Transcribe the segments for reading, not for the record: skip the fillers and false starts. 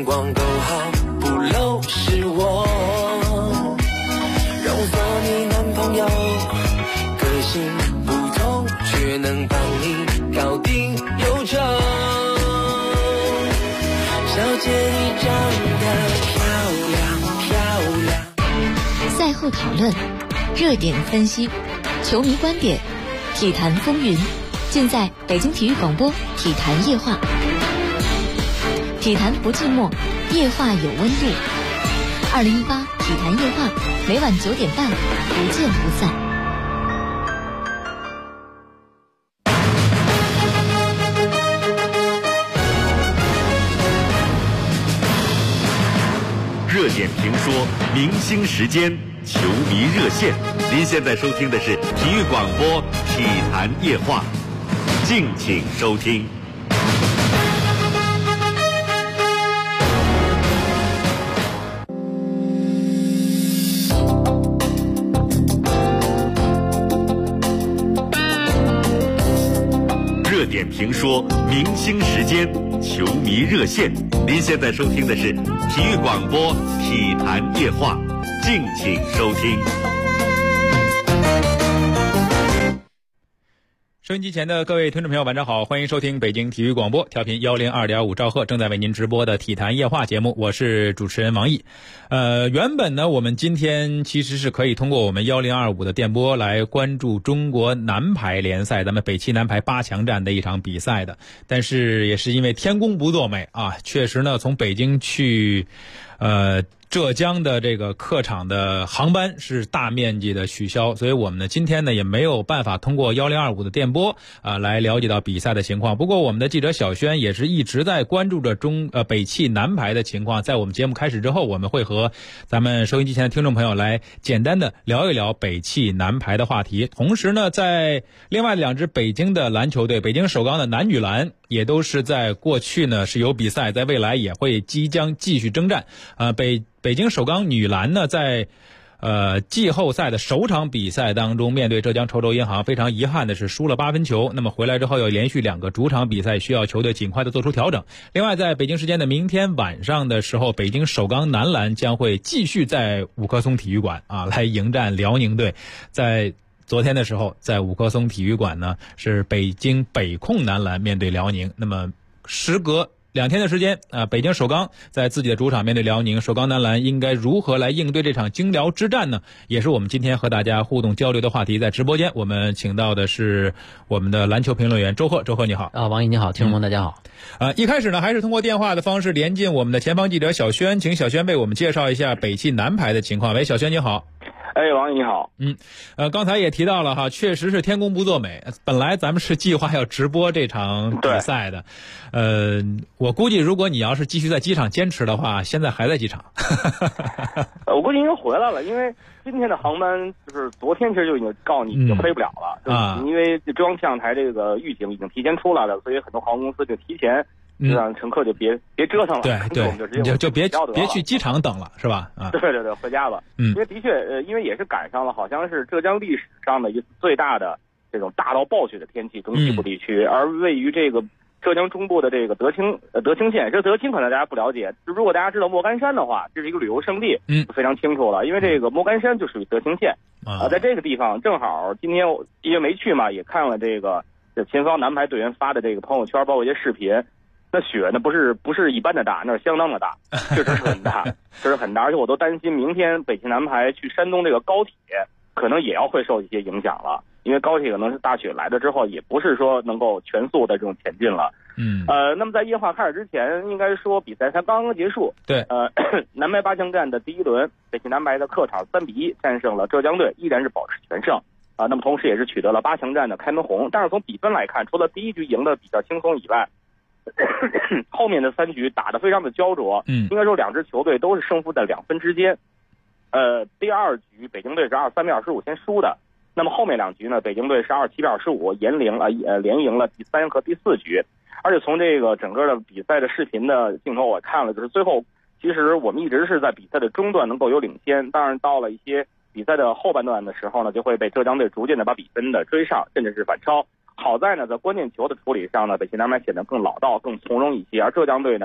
光都好，不漏是我。让我做你男朋友，个性不同，却能帮你搞定忧愁。小姐你长得漂亮。 赛后讨论，热点分析，球迷观点，体坛风云，尽在北京体育广播体坛夜话。体坛不寂寞，夜话有温度。2018体坛夜话，每晚9点半，不见不散。 热点评说，明星时间，球迷热线。您现在收听的是体育广播体坛夜话，敬请收听。热点评说，明星时间，球迷热线。您现在收听的是体育广播体坛夜话，敬请收听。 收音机前的各位听众朋友晚上好，欢迎收听北京体育广播调频102.5兆赫正在为您直播的体坛夜话节目，我是主持人王毅。原本呢我们今天其实是可以通过我们1025的电波来关注中国男排联赛咱们北汽男排8强战的一场比赛的，但是也是因为天公不作美啊，确实呢从北京去浙江的这个客场的航班是大面积的取消，所以我们呢今天呢也没有办法通过1025的电波来了解到比赛的情况。不过我们的记者小轩也是一直在关注着北汽男排的情况，在我们节目开始之后，我们会和咱们收音机前的听众朋友来简单的聊一聊北汽男排的话题。同时呢，在另外2支北京的篮球队，北京首钢的男女篮也都是在过去呢是有比赛，在未来也会即将继续征战。北京首钢女篮呢，在季后赛的首场比赛当中，面对浙江稠州银行，非常遗憾的是输了8分球。那么回来之后，又连续2个主场比赛，需要球队尽快的做出调整。另外，在北京时间的明天晚上的时候，北京首钢男篮将会继续在五棵松体育馆来迎战辽宁队。在昨天的时候，在五棵松体育馆呢，是北京北控男篮面对辽宁。那么时隔2天的时间北京首钢在自己的主场面对辽宁，首钢男篮应该如何来应对这场京辽之战呢？也是我们今天和大家互动交流的话题。在直播间我们请到的是我们的篮球评论员周贺。周贺你好。 王毅你好，听众们大家好。 一开始呢还是通过电话的方式连进我们的前方记者小轩，请小轩为我们介绍一下北汽男排的情况。喂，小轩你好。 王毅你好。 刚才也提到了哈，确实是天公不作美。本来咱们是计划要直播这场比赛的，我估计如果你要是继续在机场坚持的话，现在还在机场。 我估计应该回来了，因为今天的航班就是昨天其实就已经告诉你就飞不了了，因为中央气象台这个预警已经提前出来了，所以很多航空公司就提前就让乘客就别折腾了。 对，你就别去机场等了，是吧？ 对，回家吧。因为的确，因为也是赶上了，好像是浙江历史上的一次最大的这种大到暴雪的天气，中西部地区，而位于这个浙江中部的这个德清县，这德清可能大家不了解，如果大家知道莫干山的话，这是一个旅游胜地，非常清楚了，因为这个莫干山就属于德清县在这个地方正好今天因为没去嘛，也看了这个前方男排队员发的这个朋友圈，包括一些视频。那雪呢不是一般的大，那是相当的大，确实是很大，确实很大，而且我都担心明天北汽男排去山东这个高铁可能也要会受一些影响了，因为高铁可能是大雪来了之后，也不是说能够全速的这种前进了。那么在夜话开始之前，应该说比赛才刚刚结束。对，男排8强战的第1轮，北汽男排的客场3-1战胜了浙江队，依然是保持全胜。那么同时也是取得了8强战的开门红。但是从比分来看，除了第1局赢得比较轻松以外，后面的3局打得非常的焦灼，应该说2支球队都是胜负在2分之间。第2局北京队是23比25先输的，那么后面2局呢，北京队是27比25连赢了第3和第4局。而且从这个整个的比赛的视频的镜头我看了，就是最后其实我们一直是在比赛的中段能够有领先，当然到了一些比赛的后半段的时候呢，就会被浙江队逐渐的把比分的追上，甚至是反超。好在呢，在关键球的处理上呢，北汽男排显得更老道、更从容一些，而浙江队呢，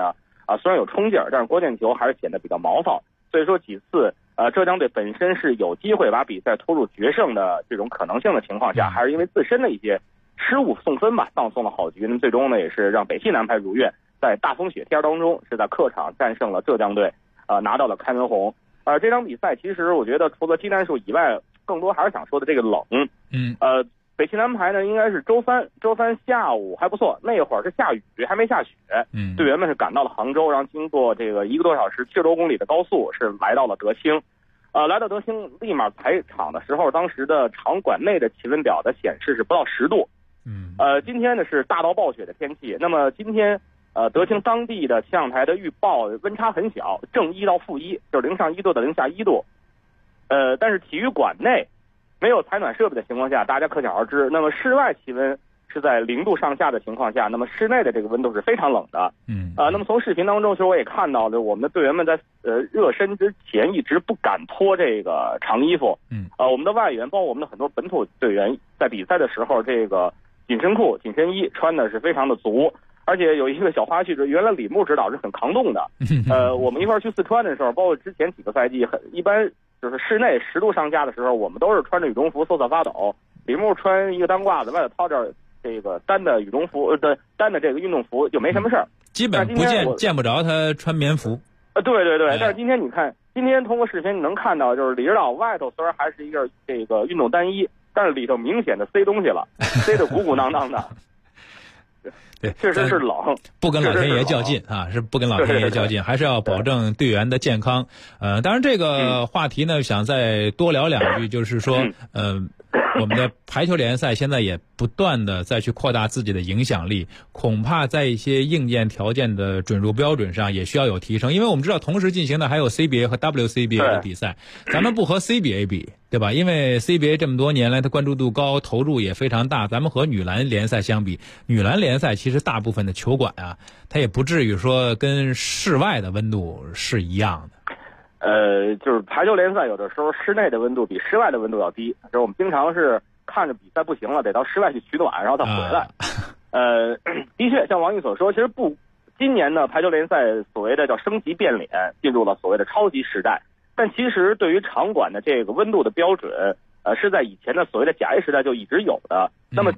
虽然有冲劲儿，但是关键球还是显得比较毛糙。所以说几次浙江队本身是有机会把比赛拖入决胜的这种可能性的情况下，还是因为自身的一些失误送分吧，葬送了好局。那么最终呢，也是让北汽男排如愿在大风雪天当中是在客场战胜了浙江队，拿到了开门红。这场比赛其实我觉得除了技战术以外，更多还是想说的这个冷。北汽男排呢应该是周三下午还不错，那会儿是下雨还没下雪。队员们是赶到了杭州，然后经过这个1个多小时70多公里的高速是来到了德清。来到德清立马排场的时候，当时的场馆内的气温表的显示是不到10度。今天呢是大到暴雪的天气。那么今天德清当地的气象台的预报温差很小，正1到-1，就是0上1度到0下1度。但是体育馆内没有采暖设备的情况下，大家可想而知，那么室外气温是在0度上下的情况下，那么室内的这个温度是非常冷的。那么从视频当中，其实我也看到了，我们的队员们在热身之前一直不敢脱这个长衣服。我们的外援，包括我们的很多本土队员，在比赛的时候，这个紧身裤、紧身衣穿的是非常的足。而且有一个小花絮，就是原来李牧指导是很抗冻的。我们一块儿去四川的时候，包括之前几个赛季，一般就是室内10度上下的时候，我们都是穿着羽绒服瑟瑟发抖。李牧穿一个单褂子，外头套着这个单的羽绒服，单的这个运动服就没什么事儿， 基本见不着他穿棉服。 对，但是今天你看，今天通过视频你能看到，就是李指导外头虽然还是一件这个运动单衣，但是里头明显的塞东西了，塞得鼓鼓囊囊的。 对， 确实是冷， 不跟老天爷较劲啊，是不跟老天爷较劲，还是要保证队员的健康。当然这个话题呢，想再多聊两句，就是说，我们的排球联赛现在也不断的再去扩大自己的影响力，恐怕在一些硬件条件的准入标准上也需要有提升，因为我们知道同时进行的还有 CBA 和 WCBA 的比赛，咱们不和 CBA 比，对吧？因为 CBA 这么多年来它关注度高，投入也非常大，咱们和女篮联赛相比，女篮联赛其实大部分的球馆啊，它也不至于说跟室外的温度是一样的。 就是排球联赛有的时候室内的温度比室外的温度要低，就是我们经常是看着比赛不行了，得到室外去取暖，然后再回来。的确像王毅所说，其实今年呢排球联赛所谓的叫升级变脸，进入了所谓的超级时代，但其实对于场馆的这个温度的标准，是在以前的所谓的甲 A 时代就一直有的。那么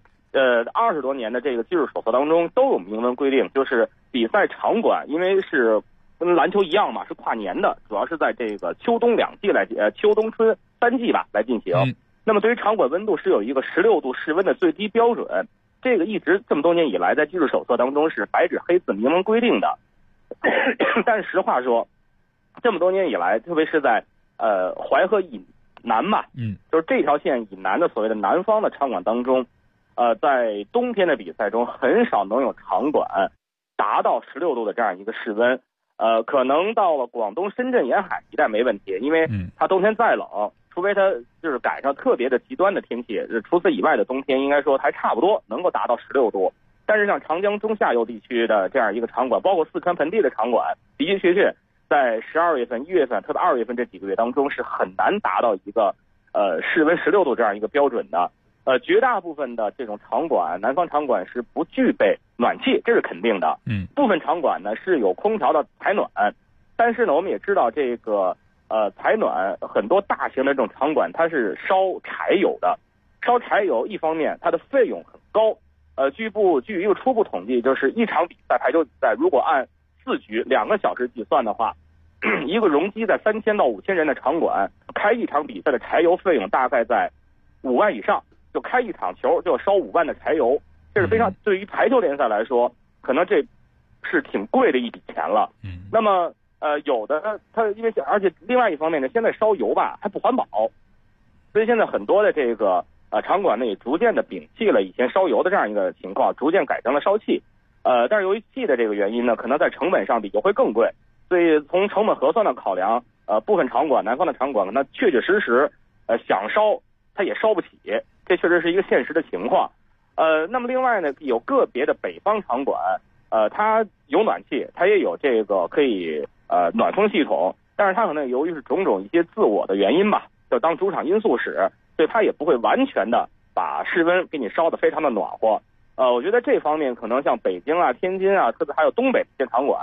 20多年的这个技术手册当中都有明文规定，就是比赛场馆因为是跟篮球一样嘛，是跨年的，主要是在这个秋冬2季秋冬春3季吧来进行。那么对于场馆温度是有一个16度室温的最低标准，这个一直这么多年以来在技术手册当中是白纸黑字明文规定的。但实话说，这么多年以来，特别是在淮河以南吧，就是这条线以南的所谓的南方的场馆当中，在冬天的比赛中很少能有场馆达到16度的这样一个室温。可能到了广东深圳沿海一带没问题，因为它冬天再冷，除非它就是赶上特别的极端的天气，除此以外的冬天应该说还差不多能够达到16度。但是像长江中下游地区的这样一个场馆，包括四川盆地的场馆，的的确确在12月份、1月份，特别2月份这几个月当中是很难达到一个室温16度这样一个标准的。绝大部分的这种场馆，南方场馆是不具备暖气，这是肯定的。部分场馆呢是有空调的采暖，但是呢我们也知道这个采暖很多大型的这种场馆它是烧柴油的，烧柴油一方面它的费用很高。据一个初步统计，就是一场比赛排球比赛如果按4局2个小时计算的话，一个容积在3000到5000人的场馆开一场比赛的柴油费用大概在5万以上。就开一场球就要烧5万的柴油，这是非常对于排球联赛来说，可能这是挺贵的一笔钱了。那么有的它因为而且另外一方面呢，现在烧油吧还不环保，所以现在很多的这个场馆呢也逐渐的摒弃了以前烧油的这样一个情况，逐渐改成了烧气。但是由于气的这个原因呢，可能在成本上比油会更贵，所以从成本核算的考量，部分场馆南方的场馆呢确确实实想烧它也烧不起。这确实是一个现实的情况。那么另外呢，有个别的北方场馆，它有暖气，它也有这个可以暖风系统，但是它可能由于是种种一些自我的原因吧，就当主场因素使，所以它也不会完全的把室温给你烧得非常的暖和。我觉得这方面可能像北京啊、天津啊，特别还有东北这些场馆，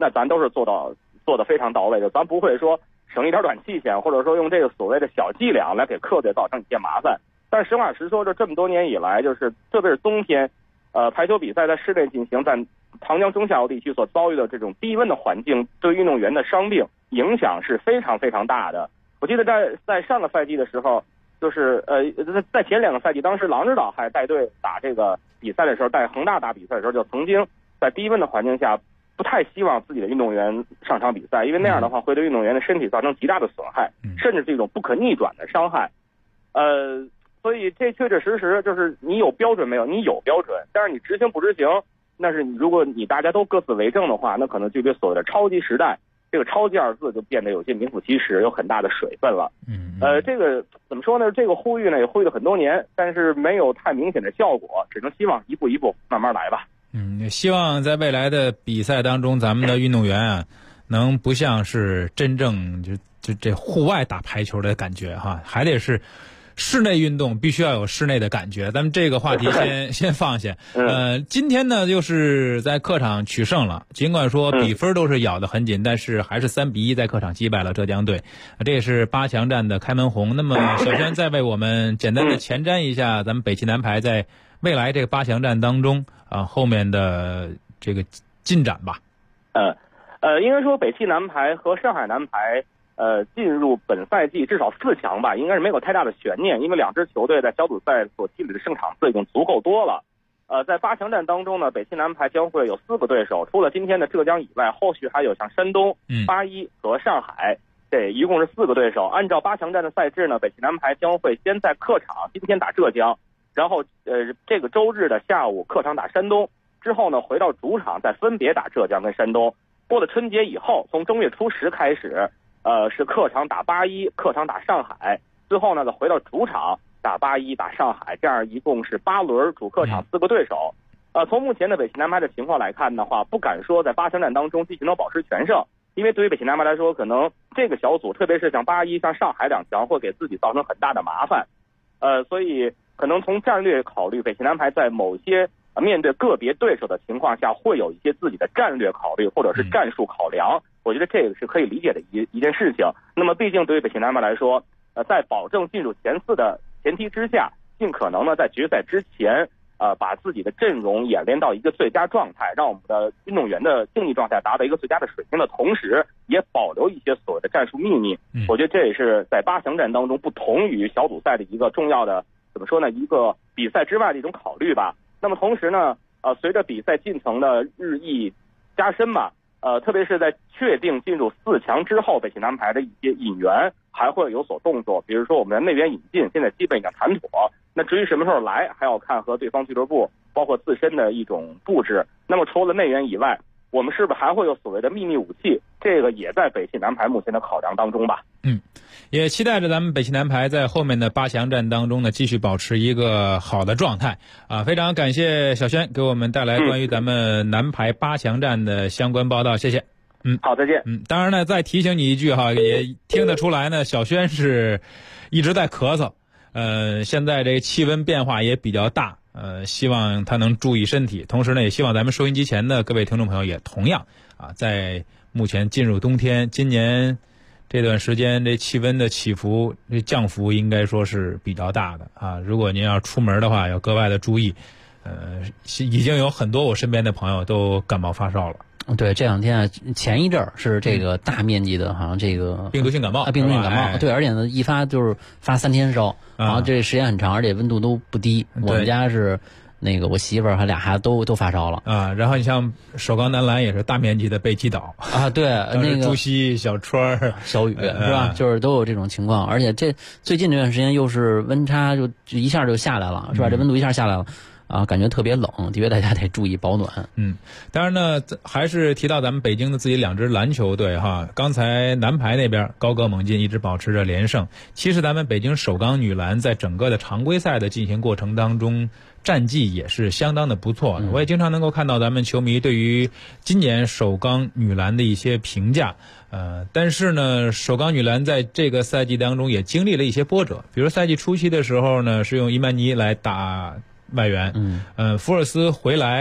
那咱都是做得非常到位的，咱不会说省一点短期钱，或者说用这个所谓的小伎俩来给客队造成一些麻烦。但是实话实说，这么多年以来，就是特别是冬天，排球比赛在室内进行，在长江中下游地区所遭遇的这种低温的环境，对运动员的伤病影响是非常非常大的。我记得在上个赛季的时候，就是在前2个赛季，当时郎指导还带队打这个比赛的时候，带恒大打比赛的时候，就曾经在低温的环境下不太希望自己的运动员上场比赛，因为那样的话会对运动员的身体造成极大的损害，甚至是一种不可逆转的伤害。所以这确确实实就是你有标准没有？你有标准，但是你执行不执行，那是如果你大家都各自为政的话，那可能就对所谓的超级时代，这个超级2字就变得有些名副其实，有很大的水分了。这个怎么说呢？这个呼吁呢也呼吁了很多年，但是没有太明显的效果，只能希望一步一步慢慢来吧。 希望在未来的比赛当中，咱们的运动员啊，能不像是真正就这户外打排球的感觉哈，还得是室内运动，必须要有室内的感觉。咱们这个话题先放下。今天呢就是在客场取胜了，尽管说比分都是咬得很紧，但是还是3-1在客场击败了浙江队。这也是8强战的开门红。那么小轩再为我们简单的前瞻一下咱们北汽男排在未来这个8强战当中后面的这个进展吧。 应该说北汽男排和上海男排进入本赛季至少4强吧，应该是没有太大的悬念，因为2支球队在小组赛所积累的胜场次已经足够多了。在8强战当中呢，北汽男排将会有4个对手，除了今天的浙江以外，后续还有像山东、81和上海，这一共是4个对手。按照8强战的赛制呢，北汽男排将会先在客场今天打浙江，然后这个周日的下午客场打山东，之后呢回到主场再分别打浙江跟山东。过了春节以后，从正月初10开始，是客场打81，客场打上海，最后呢再回到主场打81打上海，这样一共是8轮主客场4个对手。从目前的北汽男排的情况来看的话，不敢说在8强战当中继续能保持全胜，因为对于北汽男排来说，可能这个小组特别是像81像上海2强会给自己造成很大的麻烦。所以可能从战略考虑，北汽男排在某些面对个别对手的情况下，会有一些自己的战略考虑或者是战术考量，我觉得这个是可以理解的一件事情。那么毕竟对于北汽男排来说，在保证进入前4的前提之下，尽可能呢在决赛之前把自己的阵容演练到一个最佳状态，让我们的运动员的竞技状态达到一个最佳的水平的同时，也保留一些所谓的战术秘密。我觉得这也是在8强战当中不同于小组赛的一个重要的，怎么说呢，一个比赛之外的一种考虑吧。那么同时呢，随着比赛进程的日益加深吧，特别是在确定进入4强之后，北汽男排的一些引援还会有所动作，比如说我们的内援引进现在基本已经谈妥，那至于什么时候来，还要看和对方俱乐部包括自身的一种布置。那么除了内援以外，我们是不是还会有所谓的秘密武器？这个也在北汽男排目前的考量当中吧。 也期待着咱们北汽男排在后面的8强战当中呢，继续保持一个好的状态非常感谢小轩给我们带来关于咱们男排8强战的相关报道，谢谢。 好，再见。 当然呢，再提醒你一句哈，也听得出来呢，小轩是一直在咳嗽。现在这个气温变化也比较大，希望他能注意身体。同时呢，也希望咱们收音机前的各位听众朋友也同样在目前进入冬天，今年这段时间这气温的起伏，这降幅应该说是比较大的如果您要出门的话，要格外的注意。已经有很多我身边的朋友都感冒发烧了。 对，这2天前一阵儿是这个大面积的，好像这个病毒性感冒， 对，而且呢，一发就是发3天烧，然后这时间很长，而且温度都不低。我们家是那个我媳妇儿和俩孩子都发烧了然后你像首钢男篮也是大面积的被击倒对，那个朱熹、小川、 小雨是吧？就是都有这种情况，而且这最近这段时间又是温差就一下就下来了，是吧？这温度一下下来了。感觉特别冷，的确大家得注意保暖。 当然呢，还是提到咱们北京的自己2支篮球队刚才男排那边高歌猛进，一直保持着连胜。其实咱们北京首钢女篮在整个的常规赛的进行过程当中，战绩也是相当的不错。我也经常能够看到咱们球迷对于今年首钢女篮的一些评价。但是呢，首钢女篮在这个赛季当中也经历了一些波折，比如赛季初期的时候呢，是用伊曼尼来打外援，福尔斯回来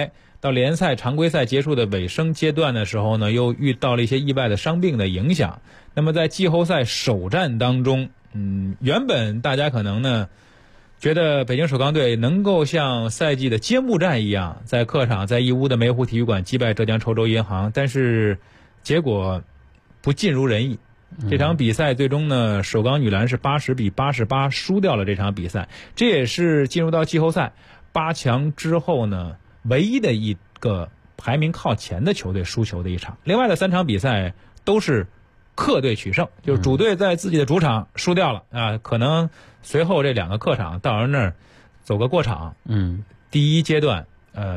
到联赛常规赛结束的尾声阶段的时候呢，又遇到了一些意外的伤病的影响。那么在季后赛首战当中，原本大家可能呢觉得北京首钢队能够像赛季的揭幕战一样，在客场在义乌的梅湖体育馆击败浙江稠州银行，但是结果不尽如人意。这场比赛最终呢，首钢女篮是80-88输掉了这场比赛，这也是进入到季后赛8强之后呢唯一的一个排名靠前的球队输球的一场。另外的3场比赛都是客队取胜，就是主队在自己的主场输掉了啊，可能随后这2个客场到人那儿走个过场，第一阶段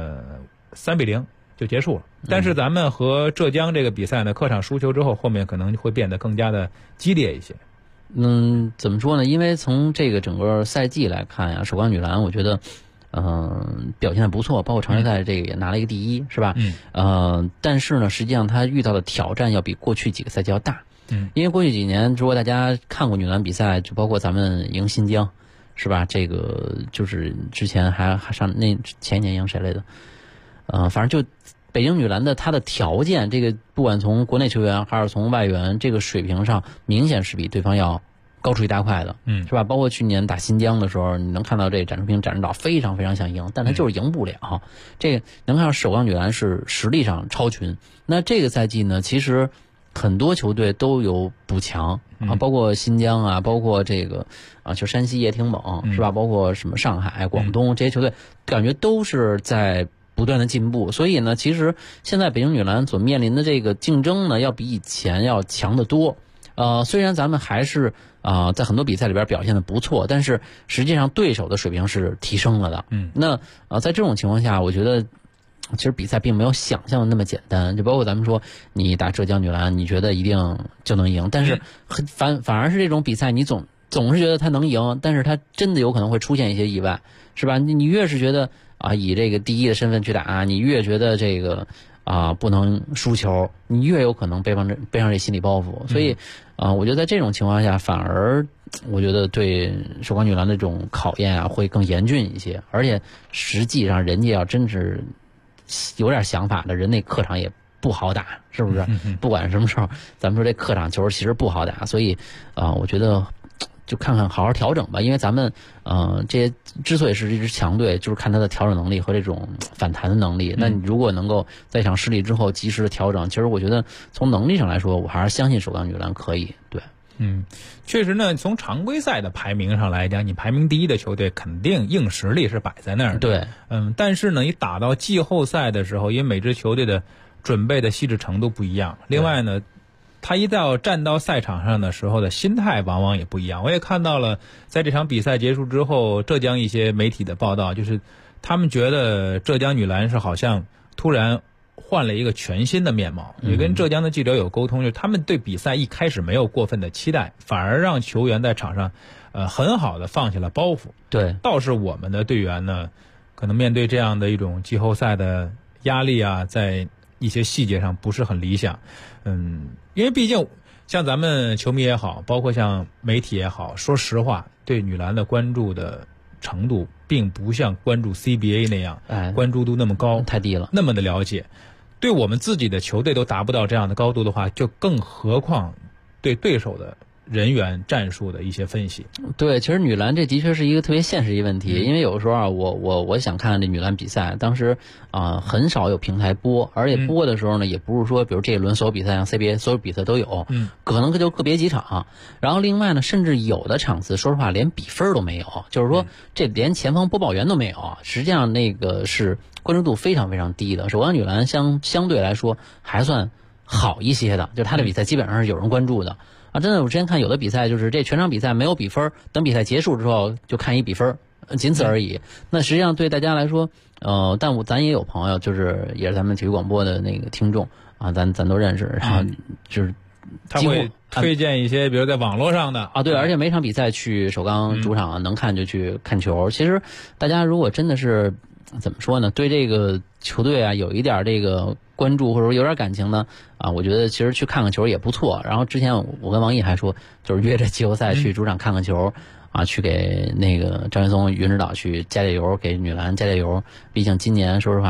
3-0就结束了。但是咱们和浙江这个比赛呢，客场输球之后，后面可能会变得更加的激烈一些。 怎么说呢？因为从这个整个赛季来看呀，首钢女篮我觉得表现得不错，包括常规赛这个也拿了一个第一，是吧？但是呢，实际上他遇到的挑战要比过去几个赛季要大。因为过去几年，如果大家看过女篮比赛，就包括咱们赢新疆，是吧？这个就是之前还上那前年赢谁来的？反正就北京女篮的她的条件，这个不管从国内球员还是从外援，这个水平上明显是比对方要高出一大块的，是吧？包括去年打新疆的时候，你能看到这展淑萍、展指导非常非常想赢，但他就是赢不了。这个能看到首钢女篮是实力上超群。那这个赛季呢，其实很多球队都有补强啊，包括新疆啊，包括这个就山西也挺猛，是吧？包括什么上海、广东这些球队，感觉都是在不断的进步。所以呢，其实现在北京女篮所面临的这个竞争呢，要比以前要强得多。虽然咱们还是在很多比赛里边表现的不错，但是实际上对手的水平是提升了的。那在这种情况下，我觉得其实比赛并没有想象的那么简单。就包括咱们说你打浙江女篮，你觉得一定就能赢，但是反而是这种比赛，你总是觉得他能赢，但是他真的有可能会出现一些意外，是吧？你越是觉得以这个第一的身份去打，你越觉得这个不能输球，你越有可能背上这心理包袱。所以我觉得在这种情况下，反而我觉得对首钢女篮的这种考验会更严峻一些。而且实际上人家要真是有点想法的人，那客场也不好打，是不是？不管什么时候，咱们说这客场球其实不好打。所以我觉得就看看好好调整吧。因为咱们这些之所以是一支强队，就是看他的调整能力和这种反弹的能力。那你如果能够在一场失利之后及时的调整，其实我觉得从能力上来说，我还是相信首钢女篮可以。对， 确实呢，从常规赛的排名上来讲，你排名第一的球队肯定硬实力是摆在那儿的。 对， 但是呢，你打到季后赛的时候，因为每支球队的准备的细致程度不一样，另外呢，他一到站到赛场上的时候的心态往往也不一样。我也看到了，在这场比赛结束之后，浙江一些媒体的报道，就是他们觉得浙江女篮是好像突然换了一个全新的面貌。也跟浙江的记者有沟通，就是他们对比赛一开始没有过分的期待，反而让球员在场上很好的放下了包袱。 对， 倒是我们的队员呢，可能面对这样的一种季后赛的压力在一些细节上不是很理想。因为毕竟像咱们球迷也好，包括像媒体也好，说实话，对女篮的关注的程度并不像关注 CBA 那样，关注度那么高， 太低了， 那么的了解。对我们自己的球队都达不到这样的高度的话，就更何况对对手的人员战术的一些分析。 对，其实女篮这的确是一个特别现实一个问题。因为有的时候我想看这女篮比赛，当时很少有平台播，而且播的时候呢，也不是说比如这一轮所有比赛像 CBA 所有比赛都有，可能就个别几场。然后另外呢，甚至有的场次说实话连比分都没有，就是说这连前方播报员都没有。实际上那个是关注度非常非常低的。首钢女篮相对来说还算好一些的，就是她的比赛基本上是有人关注的。真的，我之前看有的比赛就是这全场比赛没有比分，等比赛结束之后就看一比分，仅此而已。那实际上对大家来说，但咱也有朋友，就是也是咱们体育广播的那个听众咱都认识，然后就是他会推荐一些比如在网络上的对，而且每场比赛去首钢主场能看就去看球。其实大家如果真的是怎么说呢，对这个球队有一点这个关注或者说有点感情呢我觉得其实去看看球也不错。然后之前我跟王毅还说，就是约着季后赛去主场看看球去给那个张云松云指导去加加油，给女篮加加油。毕竟今年说实话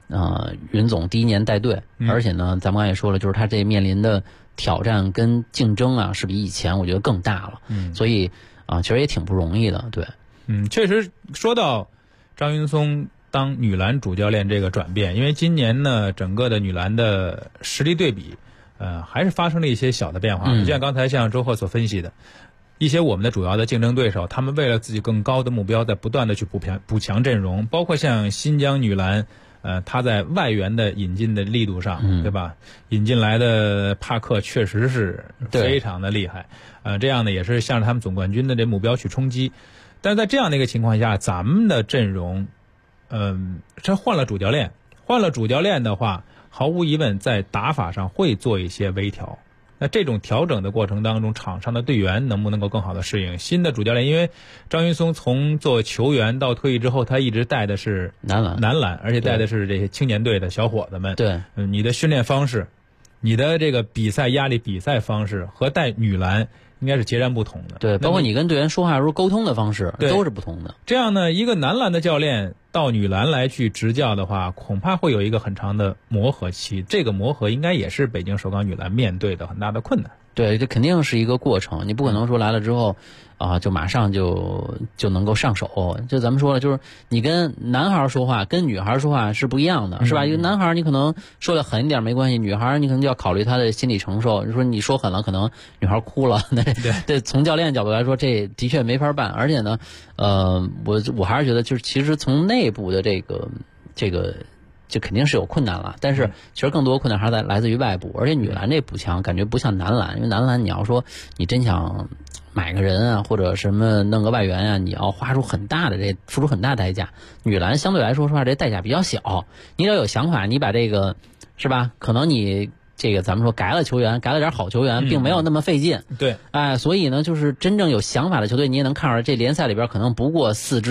云总第一年带队，而且呢，咱们刚才也说了，就是他这面临的挑战跟竞争啊，是比以前我觉得更大了。所以其实也挺不容易的，对。 确实说到张云松当女篮主教练这个转变，因为今年呢，整个的女篮的实力对比，还是发生了一些小的变化。就像刚才像周贺所分析的，一些我们的主要的竞争对手，他们为了自己更高的目标，在不断的去补强阵容，包括像新疆女篮，他在外援的引进的力度上，对吧？引进来的帕克确实是非常的厉害，这样呢也是向着他们总冠军的这目标去冲击。但是在这样的一个情况下，咱们的阵容，这换了主教练的话，毫无疑问在打法上会做一些微调。那这种调整的过程当中，场上的队员能不能够更好的适应新的主教练？因为张云松从做球员到退役之后，他一直带的是男篮，而且带的是这些青年队的小伙子们。 对， 你的训练方式，你的这个比赛压力、比赛方式和带女篮应该是截然不同的。 对，包括你跟队员说话的时候沟通的方式都是不同的。 这样呢，一个男篮的教练到女篮来去执教的话，恐怕会有一个很长的磨合期。这个磨合应该也是北京首钢女篮面对的很大的困难。 对，这肯定是一个过程，你不可能说来了之后就马上就能够上手。就咱们说了，就是你跟男孩说话跟女孩说话是不一样的，是吧？一个男孩你可能说的狠一点没关系，女孩你可能就要考虑她的心理承受。你说你说狠了，可能女孩哭了，对，从教练角度来说，这的确没法办。而且呢，我还是觉得，就是其实从内部的这个就肯定是有困难了，但是其实更多困难还是来自于外部。而且女篮这补强感觉不像男篮，因为男篮你要说你真想买个人啊，或者什么弄个外援啊，你要付出很大代价。女篮相对来说这代价比较小，你只要有想法，你把这个是吧？可能你这个咱们说改了球员，改了点好球员，并没有那么费劲。 对， 所以呢，就是真正有想法的球队，你也能看出来，这联赛里边可能不过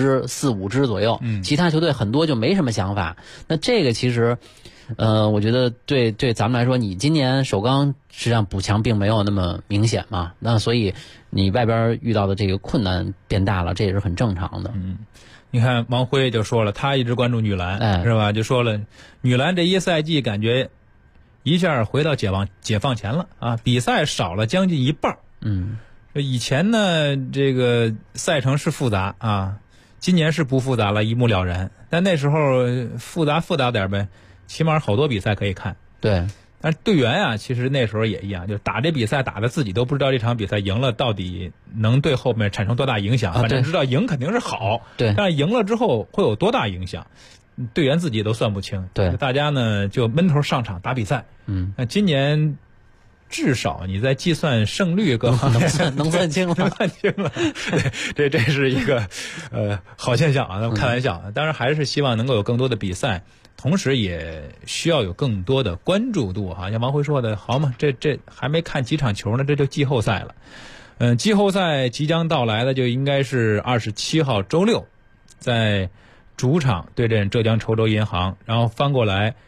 4、5支左右，其他球队很多就没什么想法。那这个其实，我觉得对咱们来说，你今年首钢实际上补强并没有那么明显嘛，那所以你外边遇到的这个困难变大了，这也是很正常的。 你看王辉就说了，他一直关注女篮，是吧？就说了，女篮这一赛季感觉一下回到解放前了啊！比赛少了将近一半。以前呢，这个赛程是复杂啊，今年是不复杂了，一目了然。但那时候复杂点呗，起码好多比赛可以看。 对， 但是队员啊，其实那时候也一样，就打这比赛打的自己都不知道这场比赛赢了到底能对后面产生多大影响。反正知道赢肯定是好， 对， 但是赢了之后会有多大影响？队员自己都算不清， 对， 大家呢就闷头上场打比赛。那今年至少你在计算胜率各方面能算清了， 对，这是一个好现象啊，咱们开玩笑。当然还是希望能够有更多的比赛，同时也需要有更多的关注度哈。像王辉说的好嘛，这还没看几场球呢，这就季后赛了。季后赛即将到来的就应该是27号周六，在主场对阵浙江稠州银行，然后翻过来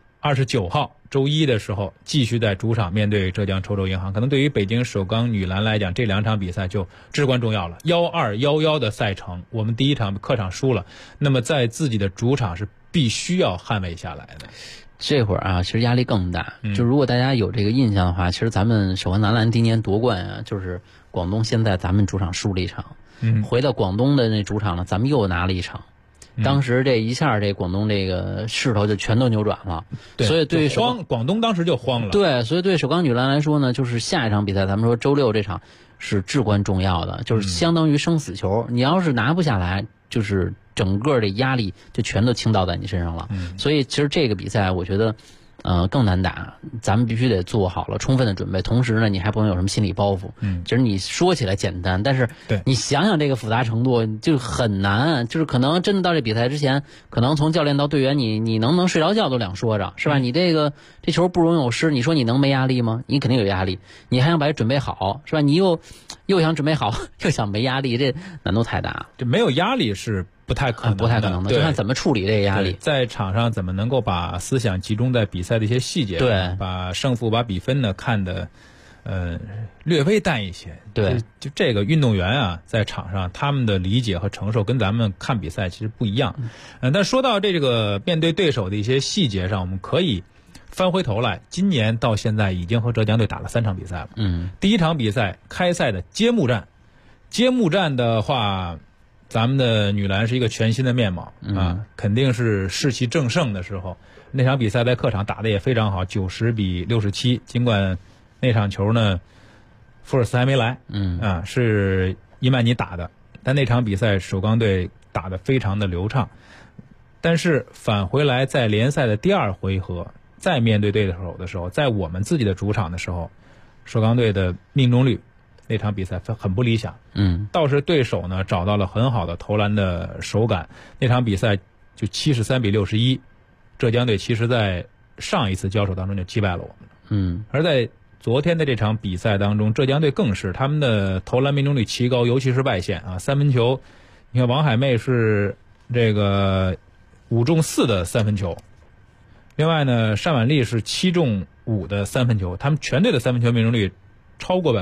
29号周一的时候继续在主场面对浙江稠州银行。可能对于北京首钢女篮来讲，这2场比赛就至关重要了。12-11的赛程，我们第一场客场输了，那么在自己的主场是必须要捍卫下来的。 这会儿啊，其实压力更大。就如果大家有这个印象的话，其实咱们首钢男篮今年夺冠啊，就是广东先在咱们主场输了一场，回到广东的那主场呢，咱们又拿了一场。当时这一下，这广东这个势头就全都扭转了，所以对广东当时就慌了。 对，所以对首钢女篮来说呢，就是下一场比赛，咱们说周六这场是至关重要的，就是相当于生死球。你要是拿不下来，就是整个的压力就全都倾倒在你身上了。所以其实这个比赛，我觉得更难打，咱们必须得做好了充分的准备。同时呢，你还不能有什么心理包袱。其实你说起来简单，但是你想想这个复杂程度就很难。就是可能真的到这比赛之前，可能从教练到队员，你能不能睡着觉都两说着，是吧？你这球不容有失，你说你能没压力吗？你肯定有压力，你还想把它准备好，是吧？你又想准备好，又想没压力，这难度太大。 这没有压力是不太可能的， 就看怎么处理这个压力。 在场上怎么能够把思想集中在比赛的一些细节上，把胜负、把比分呢看得略微淡一些。 对， 就这个运动员啊，在场上他们的理解和承受跟咱们看比赛其实不一样。但说到这个面对对手的一些细节上，我们可以翻回头来，今年到现在已经和浙江队打了3场比赛了。第一场比赛开赛的揭幕战的话，咱们的女篮是一个全新的面貌啊，肯定是士气正盛的时候。那场比赛在客场打得也非常好，90-67。尽管那场球呢，福尔斯还没来，是伊曼尼打的，但那场比赛首钢队打得非常的流畅。但是返回来在联赛的第2回合，再面对对手的时候，在我们自己的主场的时候，首钢队的命中率那场比赛很不理想。倒是对手呢找到了很好的投篮的手感，那场比赛就73-61。浙江队其实在上一次交手当中就击败了我们。而在昨天的这场比赛当中，浙江队更是他们的投篮命中率奇高，尤其是外线啊，三分球，你看王海妹是这个5中4的三分球，另外呢单婉丽是7中5的三分球，他们全队的三分球命中率超过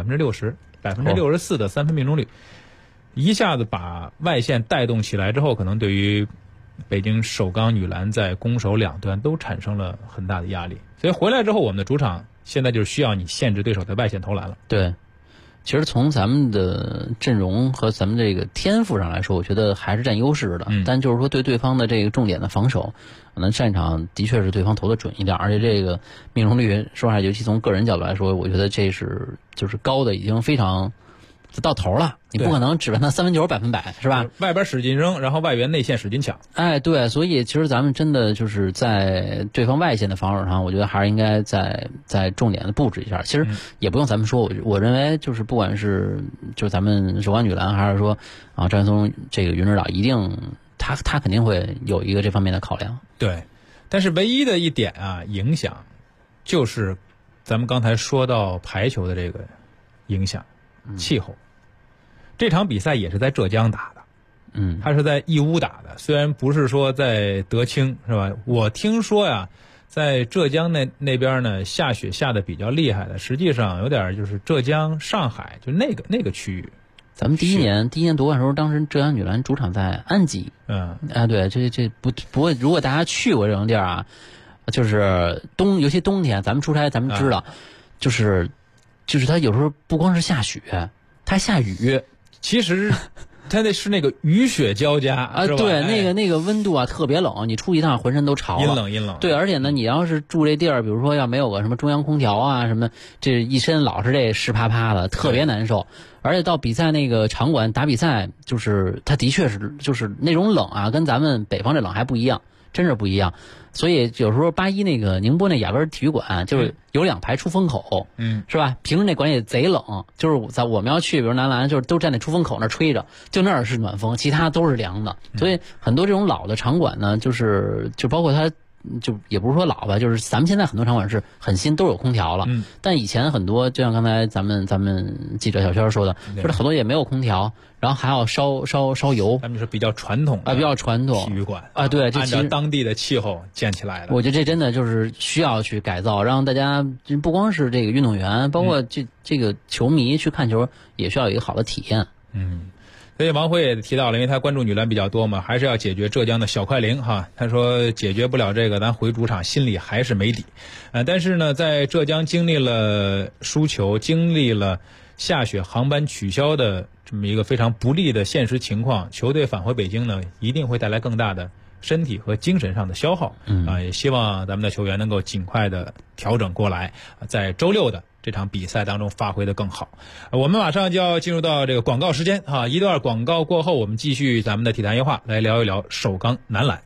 60%，64%的三分命中率，一下子把外线带动起来之后，可能对于北京首钢女篮在攻守两端都产生了很大的压力。所以回来之后，我们的主场现在就是需要你限制对手的外线投篮了。 对，其实从咱们的阵容和咱们这个天赋上来说，我觉得还是占优势的。但就是说对对方的这个重点的防守，可能战场的确是对方投的准一点，而且这个命中率说实话，尤其从个人角度来说，我觉得这是就是高的已经非常到头了。你不可能指望他三分球100%，是吧？ 外边使劲扔，然后外援内线使劲抢。 哎，对，所以其实咱们真的就是在对方外线的防守上，我觉得还是应该在重点的布置一下。其实也不用咱们说，我认为就是不管是就咱们首钢女篮，还是说啊张松这个云指导，一定他肯定会有一个这方面的考量。 对，但是唯一的一点啊影响，就是咱们刚才说到排球的这个影响，气候。这场比赛也是在浙江打的，他是在义乌打的，虽然不是说在德清，是吧？我听说呀，在浙江那边呢，下雪下的比较厉害的，实际上有点就是浙江、上海就那个区域。 咱们第一年夺冠的时候，当时浙江女篮主场在安吉。对，这不过，如果大家去过这种地儿啊，就是尤其冬天，咱们出差咱们知道，就是它有时候不光是下雪，它下雨。 其实它那是那个雨雪交加啊，对，那个温度啊特别冷，你出一趟浑身都潮了， 阴冷。 对，而且呢，你要是住这地儿，比如说要没有个什么中央空调啊什么，这一身老是这湿啪啪的，特别难受。而且到比赛那个场馆打比赛，就是它的确是就是那种冷啊，跟咱们北方这冷还不一样，真是不一样。所以有时候81那个宁波那雅根体育馆就是有2排出风口，是吧？平时那馆也贼冷，就是我们要去，比如男篮就是都站在出风口那吹着，就那儿是暖风，其他都是凉的。所以很多这种老的场馆呢，就包括它。就也不是说老吧，就是咱们现在很多场馆是很新，都有空调了。但以前很多，就像刚才咱们记者小轩说的，就是很多也没有空调，然后还要烧油。 咱们是比较传统的， 比较传统体育馆啊，对， 按照当地的气候建起来的。 我觉得这真的就是需要去改造，让大家不光是这个运动员，包括这个球迷去看球，也需要有一个好的体验。 所以王辉也提到了，因为他关注女篮比较多嘛，还是要解决浙江的小快灵哈。他说解决不了这个，咱回主场心里还是没底。但是呢，在浙江经历了输球，经历了下雪、航班取消的这么一个非常不利的现实情况，球队返回北京呢，一定会带来更大的身体和精神上的消耗。也希望咱们的球员能够尽快的调整过来，在周6的这场比赛当中发挥得更好。我们马上就要进入到这个广告时间一段广告过后，我们继续咱们的体坛夜话，来聊一聊首钢男篮。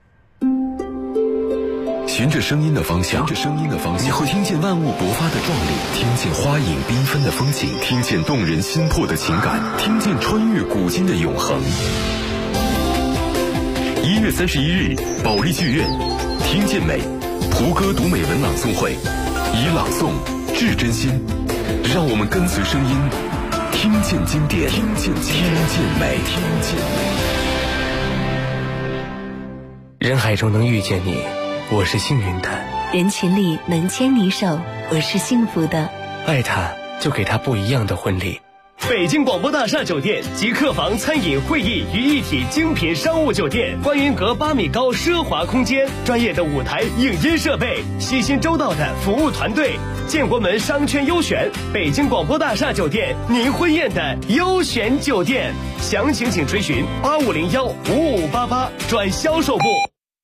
循着声音的方向，你会听见万物勃发的壮丽，听见花影缤纷的风景，听见动人心魄的情感，听见穿越古今的永恒。1月31日，保利剧院，听见美，胡歌读美文朗诵会，以朗诵致真心，让我们跟随声音，听见经典，听见美。 人海中能遇见你，我是幸运的； 人群里能牵你手，我是幸福的。 爱他就给他不一样的婚礼。 北京广播大厦酒店集客房、餐饮、会议于一体精品商务酒店，观云阁8米高奢华空间，专业的舞台影音设备，细心周到的服务团队，建国门商圈优选，北京广播大厦酒店，您婚宴的优选酒店。详情请垂询8501-5588转销售部。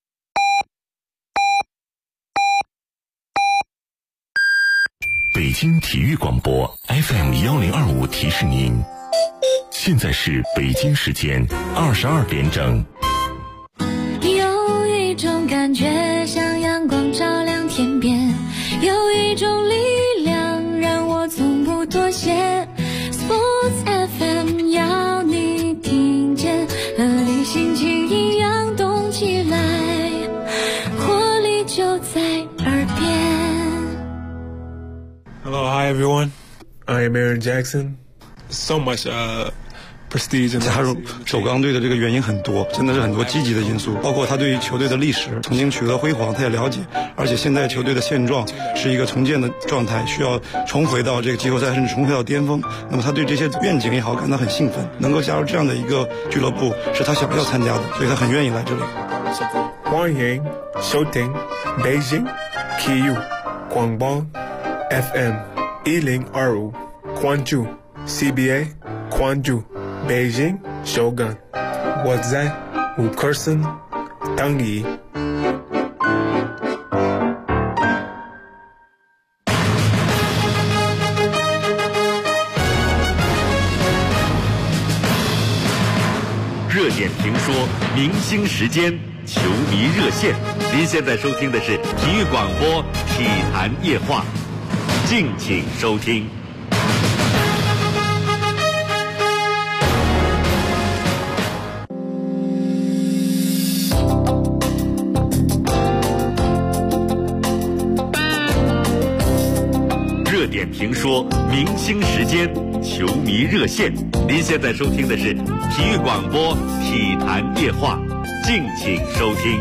北京体育广播 FM1025提示您，现在是北京时间22点整。 有一种感觉像阳光照亮天边，有一种力量让我从不妥协。 Sports FM 要你听见，和你心情一样动起来，活力就在耳边。 Hello, hi everyone. I am Aaron Jackson. So much prestige. 加入首钢队的这个原因很多，真的是很多积极的因素，包括他对于球队的历史曾经取得辉煌，他也了解，而且现在球队的现状是一个重建的状态，需要重回到这个季后赛，甚至重回到巅峰。那么他对这些愿景也好感到很兴奋，能够加入这样的一个俱乐部是他想要参加的，所以他很愿意来这里。 欢迎收听北京体育广播 FM1025，关注 CBA， 关注北京首钢，我在吴克森等你。 热点评说，明星时间，球迷热线。您现在收听的是体育广播体坛夜话，敬请收听。热点评说，明星时间，球迷热线。您现在收听的是体育广播体坛夜话，敬请收听。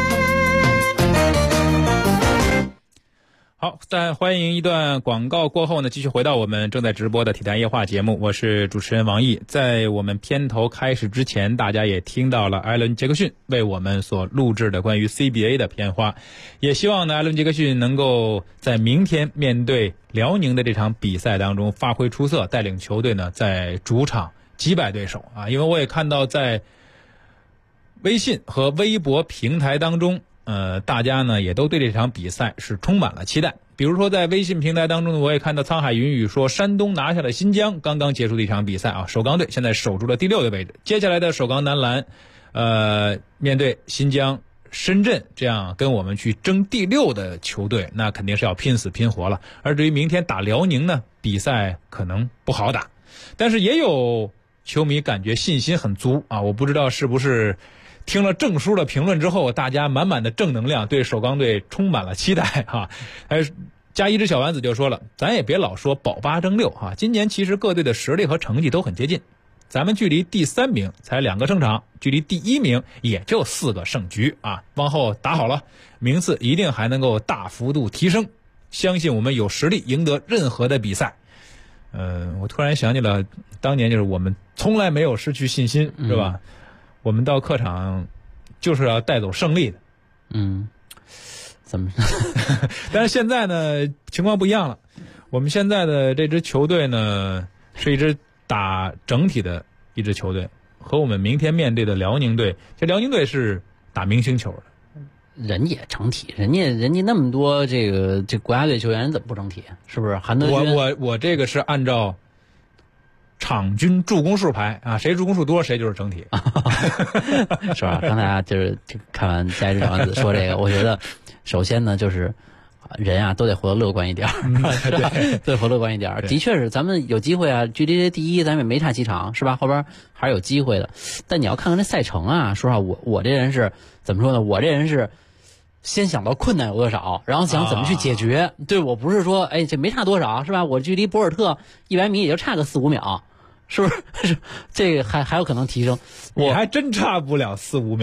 好，在欢迎一段广告过后呢，继续回到我们正在直播的体坛夜话节目，我是主持人王毅。在我们片头开始之前，大家也听到了艾伦·杰克逊为我们所录制的关于 CBA 的片花，也希望呢艾伦·杰克逊能够在明天面对辽宁的这场比赛当中发挥出色，带领球队呢在主场击败对手啊。因为我也看到在微信和微博平台当中大家呢也都对这场比赛是充满了期待。比如说在微信平台当中呢，我也看到沧海云雨说山东拿下了新疆，刚刚结束的一场比赛啊，首钢队现在守住了第6的位置。接下来的首钢男篮面对新疆、深圳这样跟我们去争第6的球队，那肯定是要拼死拼活了。而至于明天打辽宁呢，比赛可能不好打，但是也有球迷感觉信心很足啊，我不知道是不是听了郑叔的评论之后，大家满满的正能量，对首钢队充满了期待哈。加一只小丸子就说了，咱也别老说保8争6哈，今年其实各队的实力和成绩都很接近，咱们距离第3名才2个胜场，距离第1名也就4个胜局啊，往后打好了，名次一定还能够大幅度提升，相信我们有实力赢得任何的比赛。我突然想起了当年，就是我们从来没有失去信心，是吧？我们到客场就是要带走胜利的。 怎么？ 但是现在呢，情况不一样了。我们现在的这支球队呢，是一支打整体的一支球队，和我们明天面对的辽宁队，这辽宁队是打明星球的。 人也整体，人家那么多这国家队球员，怎么不整体？是不是？韩德君， 我这个是按照场均助攻数排啊，谁助攻数多谁就是整体， 是吧？刚才就是看完加一小丸子说这个，我觉得首先呢，就是人啊都得活得乐观一点，是吧？都得活得乐观一点。的确是，咱们有机会啊，距离第1咱们也没差几场，是吧？后边还是有机会的。但你要看看这赛程啊，说实话，我这人是怎么说呢？我这人是先想到困难有多少，然后想怎么去解决。对，我不是说这没差多少，是吧？我距离博尔特100米也就差个4-5秒。是不是？这个还有可能提升？ 你还真差不了4-5秒。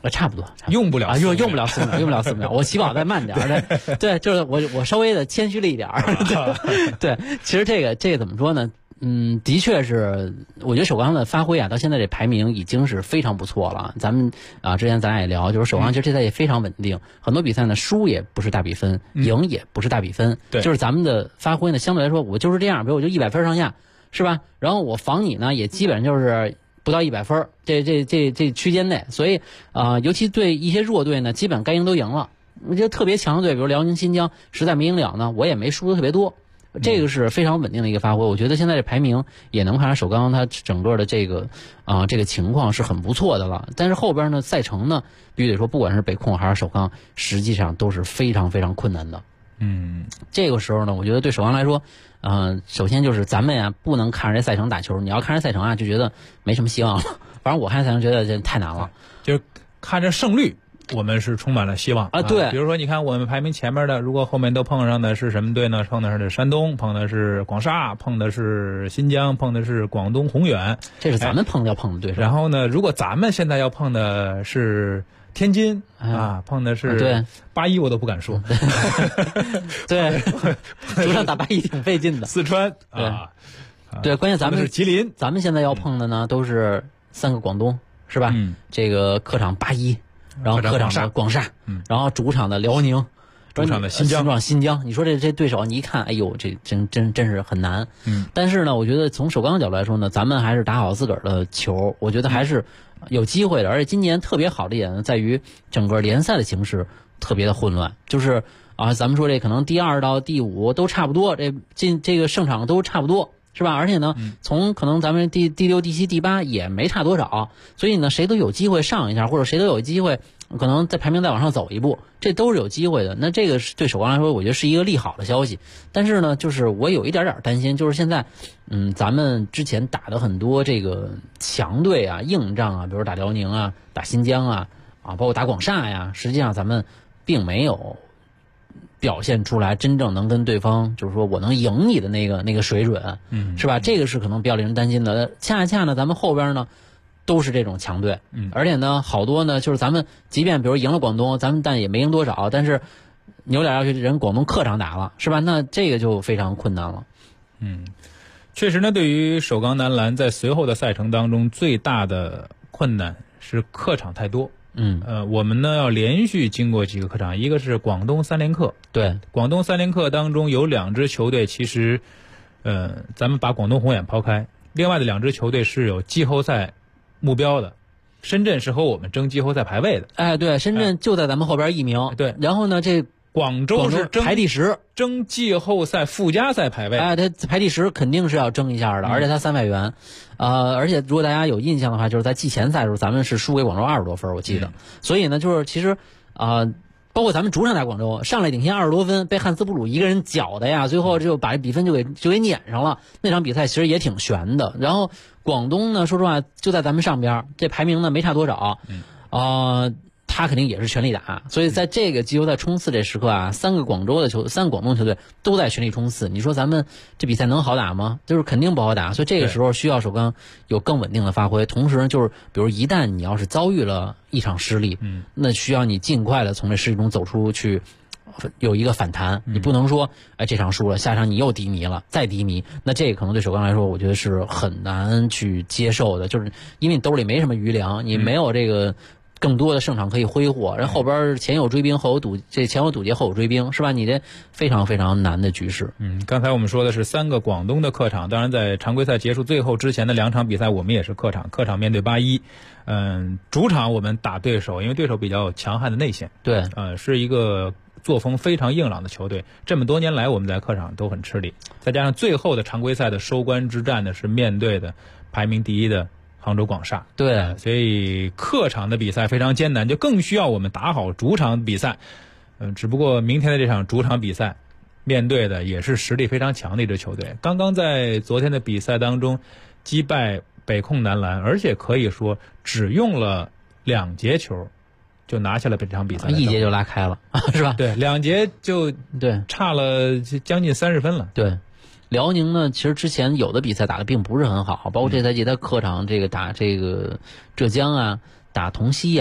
差不多， 用不了啊，用不了4秒，用不了4秒。我起跑再慢点儿，对，就是我稍微的谦虚了一点儿。对，其实这个怎么说呢？的确是，我觉得首钢的发挥啊，到现在这排名已经是非常不错了。咱们之前咱俩也聊，就是首钢其实这赛也非常稳定，很多比赛呢输也不是大比分，赢也不是大比分， 对， 就是咱们的发挥呢，相对来说我就是这样，比如我就100分上下，是吧？然后我防你呢，也基本上就是不到100分，这区间内，所以尤其对一些弱队呢，基本该赢都赢了。我觉得特别强的队，比如辽宁、新疆，实在没赢了呢，我也没输的特别多。这个是非常稳定的一个发挥，我觉得现在这排名也能看出首钢它整个的这个情况是很不错的了。但是后边呢，赛程呢，必须得说，不管是北控还是首钢，实际上都是非常非常困难的。这个时候呢，我觉得对首钢来说，首先就是咱们呀不能看着这赛程打球，你要看着赛程啊，就觉得没什么希望了。反正我看赛程觉得这太难了， 就是看着胜率。我们是充满了希望啊！对， 比如说，你看我们排名前面的，如果后面都碰上的是什么队呢？碰的是山东，碰的是广厦，碰的是新疆，碰的是广东宏远， 这是咱们要碰的对手。 然后呢，如果咱们现在要碰的是天津碰的是对 81，我都不敢说。 对，主场打81挺费劲的。 四川对，关键咱们是吉林， 咱们现在要碰的呢都是3个广东，是吧？这个客场81。然后客场的广厦，然后主场的辽宁， 主场的新疆，你说这对手，你一看，哎呦，这真是很难。但是呢，我觉得从首钢的角度来说呢，咱们还是打好自个儿的球，我觉得还是有机会的。而且今年特别好的一点呢，在于整个联赛的形势特别的混乱，就是咱们说这可能第2到第5都差不多，这个胜场都差不多。是吧？而且呢，从可能咱们第6、第7、第8也没差多少，所以呢，谁都有机会上一下，或者谁都有机会可能在排名再往上走一步，这都是有机会的。那这个对首钢来说，我觉得是一个利好的消息。但是呢，就是我有一点担心，就是现在，咱们之前打的很多这个强队啊、硬仗啊，比如打辽宁啊、打新疆啊，包括打广厦呀，实际上咱们并没有表现出来真正能跟对方，就是说我能赢你的那个水准，是吧？这个是可能比较令人担心的。恰恰呢，咱们后边呢都是这种强队，而且呢，好多呢就是咱们即便比如赢了广东，咱们但也没赢多少，但是扭脸要去人广东客场打了，是吧？那这个就非常困难了。 确实呢，对于首钢男篮在随后的赛程当中，最大的困难是客场太多。我们呢要连续经过几个客场，一个是广东3连客， 对， 广东3连客当中有2支球队，其实，咱们把广东宏远抛开，另外的2支球队是有季后赛目标的。深圳是和我们争季后赛排位的， 哎，对，深圳就在咱们后边1名， 对， 然后呢，这广州是排第10， 争季后赛附加赛排位， 哎，他排第10肯定是要争一下的，而且他300元。而且如果大家有印象的话，就是在季前赛的时候，咱们是输给广州20多分，我记得。所以呢，就是其实包括咱们主场打广州，上来领先20多分，被汉斯普鲁一个人搅的呀，最后就把比分就给撵上了。那场比赛其实也挺悬的。然后广东呢，说实话就在咱们上边，这排名呢没差多少，他肯定也是全力打，所以在这个季后赛冲刺这时刻啊，3个广东球队都在全力冲刺。你说咱们这比赛能好打吗？就是肯定不好打，所以这个时候需要首钢有更稳定的发挥。同时就是，比如一旦你要是遭遇了一场失利，那需要你尽快的从这失利中走出去，有一个反弹。你不能说，哎，这场输了，下场你又低迷了，再低迷，那这个可能对首钢来说，我觉得是很难去接受的，就是因为你兜里没什么余粮，你没有这个更多的胜场可以挥霍，然后后边前有追兵，后有堵截，后有追兵，是吧？你这非常非常难的局势。 刚才我们说的是3个广东的客场，当然在常规赛结束最后之前的2场比赛，我们也是客场面对81，主场我们打对手，因为对手比较强悍的内线， 对， 是一个作风非常硬朗的球队，这么多年来我们在客场都很吃力，再加上最后的常规赛的收官之战呢，是面对的排名第1的杭州广厦， 对， 所以客场的比赛非常艰难，就更需要我们打好主场比赛。只不过明天的这场主场比赛，面对的也是实力非常强的一支球队。刚刚在昨天的比赛当中击败北控男篮，而且可以说只用了2节球就拿下了这场比赛 ，1节就拉开了，是吧？ 对，2节就对差了将近30分了。 对。辽宁呢，其实之前有的比赛打得并不是很好，包括这赛季他客场这个打这个浙江啊，打同曦啊，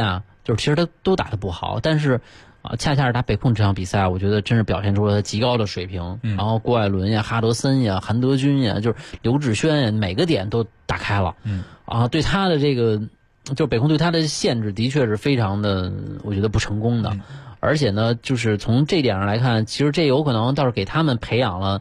就是其实他都打得不好，但是恰恰是打北控这场比赛，我觉得真是表现出了他极高的水平。然后郭艾伦呀、哈德森呀、韩德君呀，就是刘志轩呀，每个点都打开了。对他的这个，就是北控对他的限制的确是非常的，我觉得不成功的。而且呢，就是从这点上来看，其实这有可能倒是给他们培养了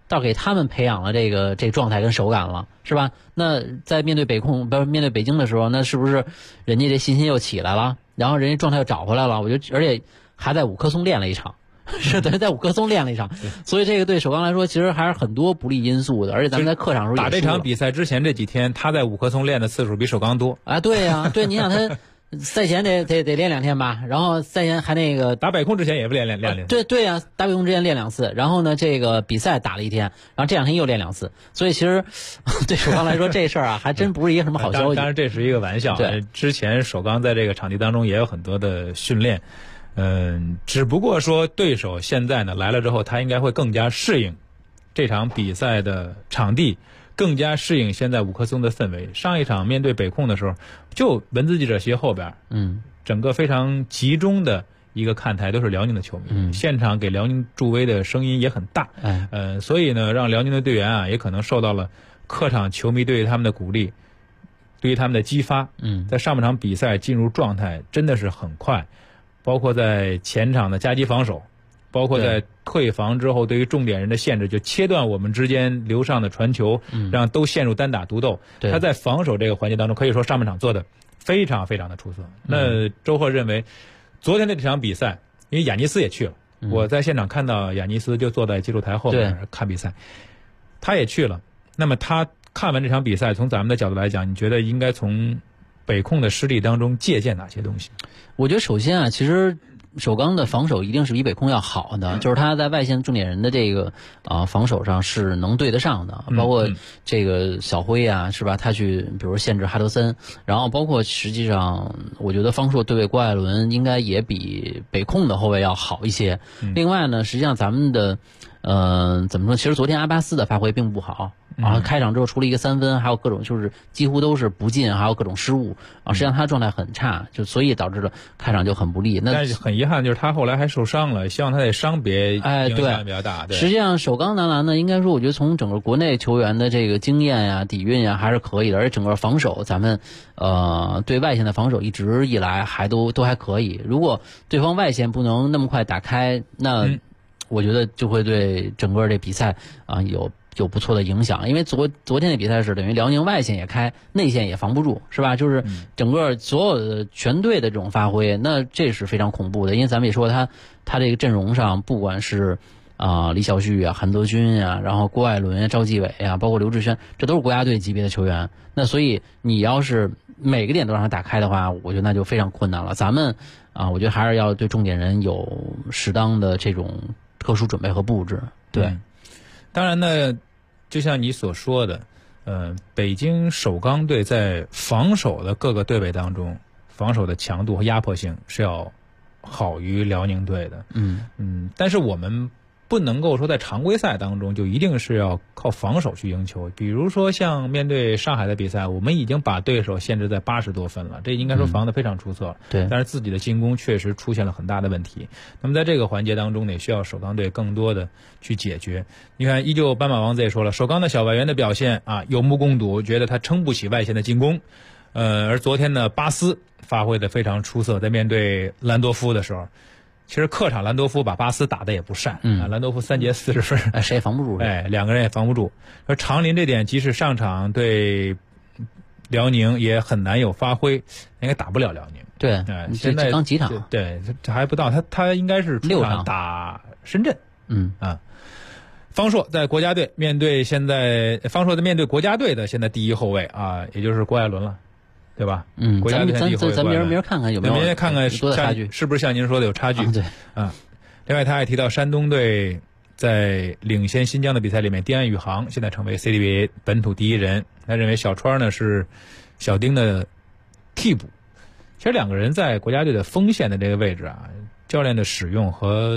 这状态跟手感了，是吧？那在面对面对北京的时候，那是不是人家这信心又起来了？然后人家状态又找回来了？我觉得，而且还在五棵松练了一场，是等于在五棵松练了一场，所以这个对首钢来说，其实还是很多不利因素的。而且咱们在客场时候打这场比赛之前这几天，他在五棵松练的次数比首钢多啊！对呀，对，你想他。赛前得练2天吧，然后赛前还那个打北控之前也不练对呀，打北控之前练2次，然后呢这个比赛打了1天，然后这2天又练2次，所以其实对首钢来说这事儿还真不是一个什么好消息。 当然这是一个玩笑， 对， 之前首钢在这个场地当中也有很多的训练，只不过说对手现在呢来了之后，他应该会更加适应这场比赛的场地。更加适应现在五棵松的氛围。上一场面对北控的时候，就文字记者席后边，整个非常集中的一个看台都是辽宁的球迷，现场给辽宁助威的声音也很大，所以呢，让辽宁的队员也可能受到了客场球迷对于他们的鼓励，对于他们的激发，在上半场比赛进入状态真的是很快，包括在前场的夹击防守。包括在退防之后对于重点人的限制，就切断我们之间流上的传球，让都陷入单打独斗。他在防守这个环节当中，可以说上半场做的非常非常的出色。那周贺认为，昨天的这场比赛，因为亚尼斯也去了，我在现场看到亚尼斯就坐在记录台后面看比赛，他也去了。那么他看完这场比赛，从咱们的角度来讲，你觉得应该从北控的失利当中借鉴哪些东西？ 我觉得首先其实首钢的防守一定是比北控要好的，就是他在外线重点人的这个防守上是能对得上的，包括这个小辉是吧？他去比如限制哈德森，然后包括实际上我觉得方硕对位郭艾伦应该也比北控的后卫要好一些。另外呢，实际上咱们的怎么说？其实昨天阿巴斯的发挥并不好。然后开场之后出了一个3分，还有各种就是几乎都是不进，还有各种失误实际上他状态很差，就所以导致了开场就很不利。 但是很遗憾，就是他后来还受伤了，希望他的伤别影响比较大。对， 实际上首钢男篮呢，应该说我觉得从整个国内球员的这个经验底蕴还是可以的，而且整个防守咱们对外线的防守一直以来都还可以。如果对方外线不能那么快打开，那我觉得就会对整个这比赛有不错的影响，因为昨天的比赛是等于辽宁外线也开，内线也防不住，是吧？就是整个所有的全队的这种发挥，那这是非常恐怖的。因为咱们也说他这个阵容上，不管是李晓旭韩德君然后郭艾伦赵继伟包括刘志轩，这都是国家队级别的球员。那所以你要是每个点都让他打开的话，我觉得那就非常困难了。咱们我觉得还是要对重点人有适当的这种特殊准备和布置。对， 当然呢。就像你所说的，北京首钢队在防守的各个队位当中，防守的强度和压迫性是要好于辽宁队的。但是我们不能够说在常规赛当中就一定是要靠防守去赢球。比如说像面对上海的比赛，我们已经把对手限制在80多分了，这应该说防得非常出色了。 对， 但是自己的进攻确实出现了很大的问题。那么在这个环节当中呢，也需要首钢队更多的去解决。你看，依旧斑马王子也说了，首钢的小外援的表现有目共睹，觉得他撑不起外线的进攻。而昨天呢，巴斯发挥得非常出色，在面对兰多夫的时候。其实客场兰多夫把巴斯打得也不善，兰多夫3节40分， 谁也防不住， 两个人也防不住。而长林这点，即使上场对辽宁也很难有发挥，应该打不了辽宁。 对， 现在刚几场， 对，这还不到，他应该是 6场打深圳。方硕在国家队面对国家队的现在第一后卫也就是郭艾伦了。对吧？国家队咱明儿看看有没有， 明天看看多大差距， 是不是像您说的有差距？ 对另外，他还提到山东队在领先新疆的比赛里面，丁安宇航现在成为 CBA 本土第1人。他认为小川呢是小丁的替补。其实两个人在国家队的锋线的这个位置教练的使用和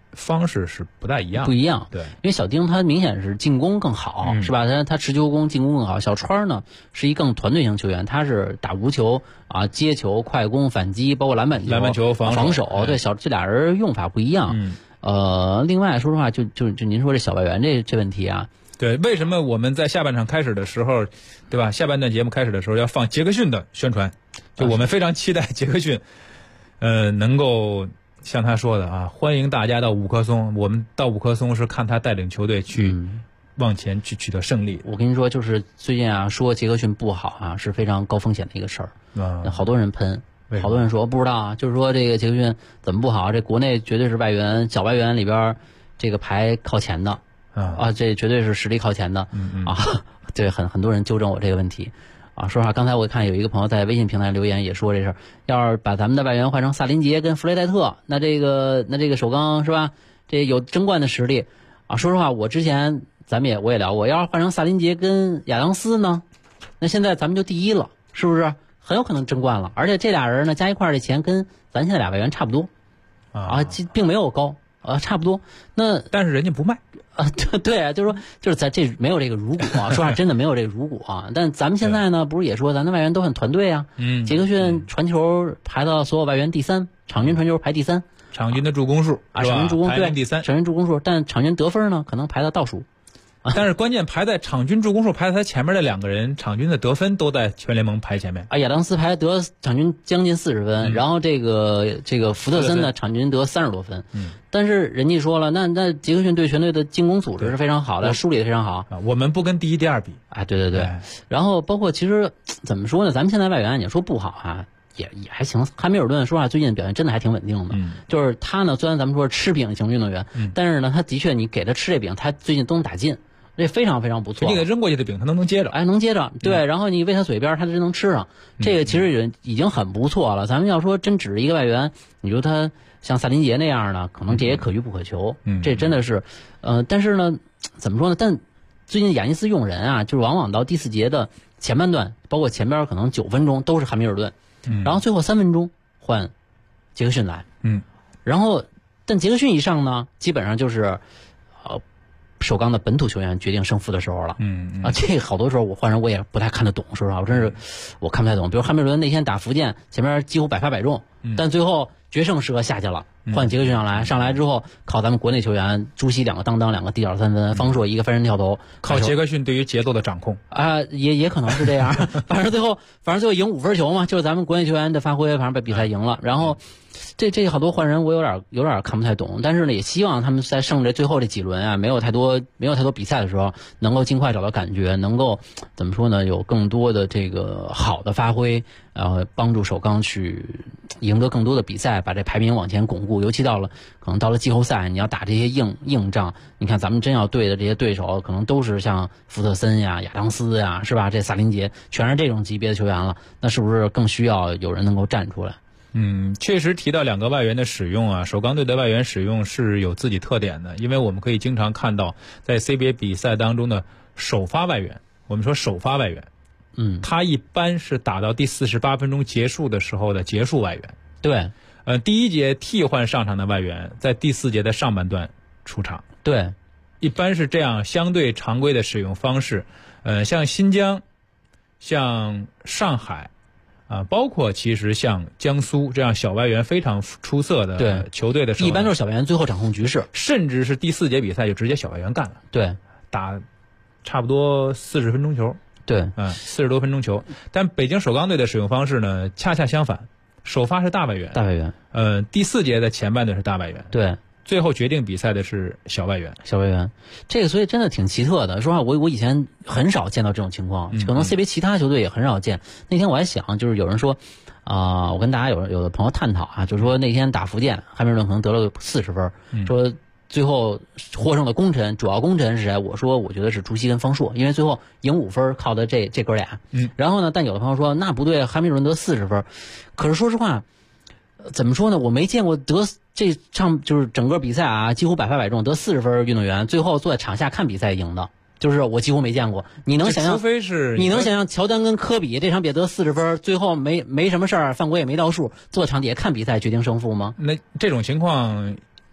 方式是不大一样， 不一样。 对， 因为小丁他明显是进攻更好，是吧？他持球攻进攻更好。小川呢是一更团队型球员，他是打无球啊、接球、快攻、反击，包括篮板球、防守。对，这俩人用法不一样。另外说实话，就您说这小外援这问题啊。 对，为什么我们在下半场开始的时候，对吧？下半段节目开始的时候要放杰克逊的宣传，就我们非常期待杰克逊，能够。像他说的啊，欢迎大家到五棵松。我们到五棵松是看他带领球队去往前去取得胜利。 我跟你说，就是最近啊，说杰克逊不好啊，是非常高风险的一个事儿。好多人喷，好多人说不知道啊，就是说这个杰克逊怎么不好？这国内绝对是小外援里边这个排靠前的啊，这绝对是实力靠前的啊。对，很多人纠正我这个问题。说实话，刚才我看有一个朋友在微信平台留言也说这事儿，要是把咱们的外援换成萨林杰跟弗雷戴特，那这个首钢是吧？这有争冠的实力啊。说实话，我之前我也聊过，要是换成萨林杰跟亚当斯呢，那现在咱们就第一了，是不是？很有可能争冠了。而且这俩人呢加一块儿这钱跟咱现在俩外援差不多并没有高差不多。那但是人家不卖。 对，就是在这没有这个如果说实话真的没有这个如果啊。但咱们现在呢，不是也说咱的外援都很团队啊？杰克逊传球排到所有外援第3，场均传球排第3， 场均的助攻数场均助攻对第3， 场均助攻数，但场均得分呢可能排到倒数。 但是关键排在场均助攻数排在他前面的两个人，场均的得分都在全联盟排前面。 亚当斯得场均将近40分，然后这个福特森呢场均得30多分。但是人家说了，那杰克逊对全队的进攻组织是非常好的，梳理的非常好。 我们不跟第1、第2比。 对。然后包括其实怎么说呢，咱们现在外援你说不好啊，也还行。汉密尔顿说话最近表现真的还挺稳定的。就是他呢，虽然咱们说是吃饼型运动员，但是呢，他的确你给他吃这饼，他最近都能打进。这非常非常不错， 你给他扔过去的饼，他能接着， 能接着，对，然后你喂他嘴边，他真能吃上，这个其实已经很不错了。咱们要说真只是一个外援，你说他像萨林杰那样的，可能这也可遇不可求，这真的是，但是呢，怎么说呢？但最近雅尼斯用人啊，就是往往到第4节的前半段，包括前边可能9分钟都是汉密尔顿，然后最后3分钟换杰克逊来，然后但杰克逊一上呢，基本上就是首钢的本土球员决定胜负的时候了。这好多时候我换人我也不太看得懂，说实话，我真是我看不太懂。比如汉密尔顿那天打福建，前面几乎百发百中，但最后决胜时刻下去了，换杰克逊上来之后，靠咱们国内球员朱熹2个当当2个地角3分，方硕1个翻身跳投， 靠杰克逊对于节奏的掌控也可能是这样。反正最后赢5分球嘛，就是咱们国内球员的发挥，反正把比赛赢了。然后这好多换人我有点看不太懂，但是呢也希望他们在剩着最后这几轮啊，没有太多比赛的时候，能够尽快找到感觉，能够怎么说呢，有更多的这个好的发挥，帮助首钢去赢得更多的比赛，把这排名往前巩固。尤其可能到了季后赛，你要打这些硬仗，你看咱们真要对的这些对手，可能都是像福特森呀、亚当斯呀，是吧？这萨林杰全是这种级别的球员了，那是不是更需要有人能够站出来？ 确实提到2个外援的使用啊，首钢队的外援使用是有自己特点的，因为我们可以经常看到在 CBA 比赛当中的首发外援，我们说首发外援，他一般是打到第48分钟结束的时候的结束外援。 对， 第1节替换上场的外援在第4节的上半段出场。 对， 一般是这样相对常规的使用方式。像新疆、像上海。包括其实像江苏这样小外援非常出色的球队的时候， 一般都是小外援最后掌控局势， 甚至是第4节比赛就直接小外援干了。 对， 打差不多40分钟球。 对 ，40多分钟球。但北京首钢队的使用方式呢，恰恰相反，首发是大外援，第4节的前半段是大外援。 对。 最后决定比赛的是小外援， 这个所以真的挺奇特的。说实话，我以前很少见到这种情况，可能 CBA 其他球队也很少见。那天我还想，就是有人说，我跟大家有的朋友探讨啊，就是说那天打福建，汉密尔顿可能得了40分，说最后获胜的主要功臣是谁？我说我觉得是朱熹跟方硕，因为最后赢5分靠的这哥俩。然后呢，但有的朋友说那不对，汉密尔顿得40分，可是说实话。怎么说呢？我没见过这场就是整个比赛啊，几乎百发百中得40分运动员，最后坐在场下看比赛赢的，就是我几乎没见过。你能想象？ 除非是你能想象乔丹跟科比这场比得40分，最后没什么事儿，犯规也没倒数，坐场底下看比赛决定胜负吗？ 那这种情况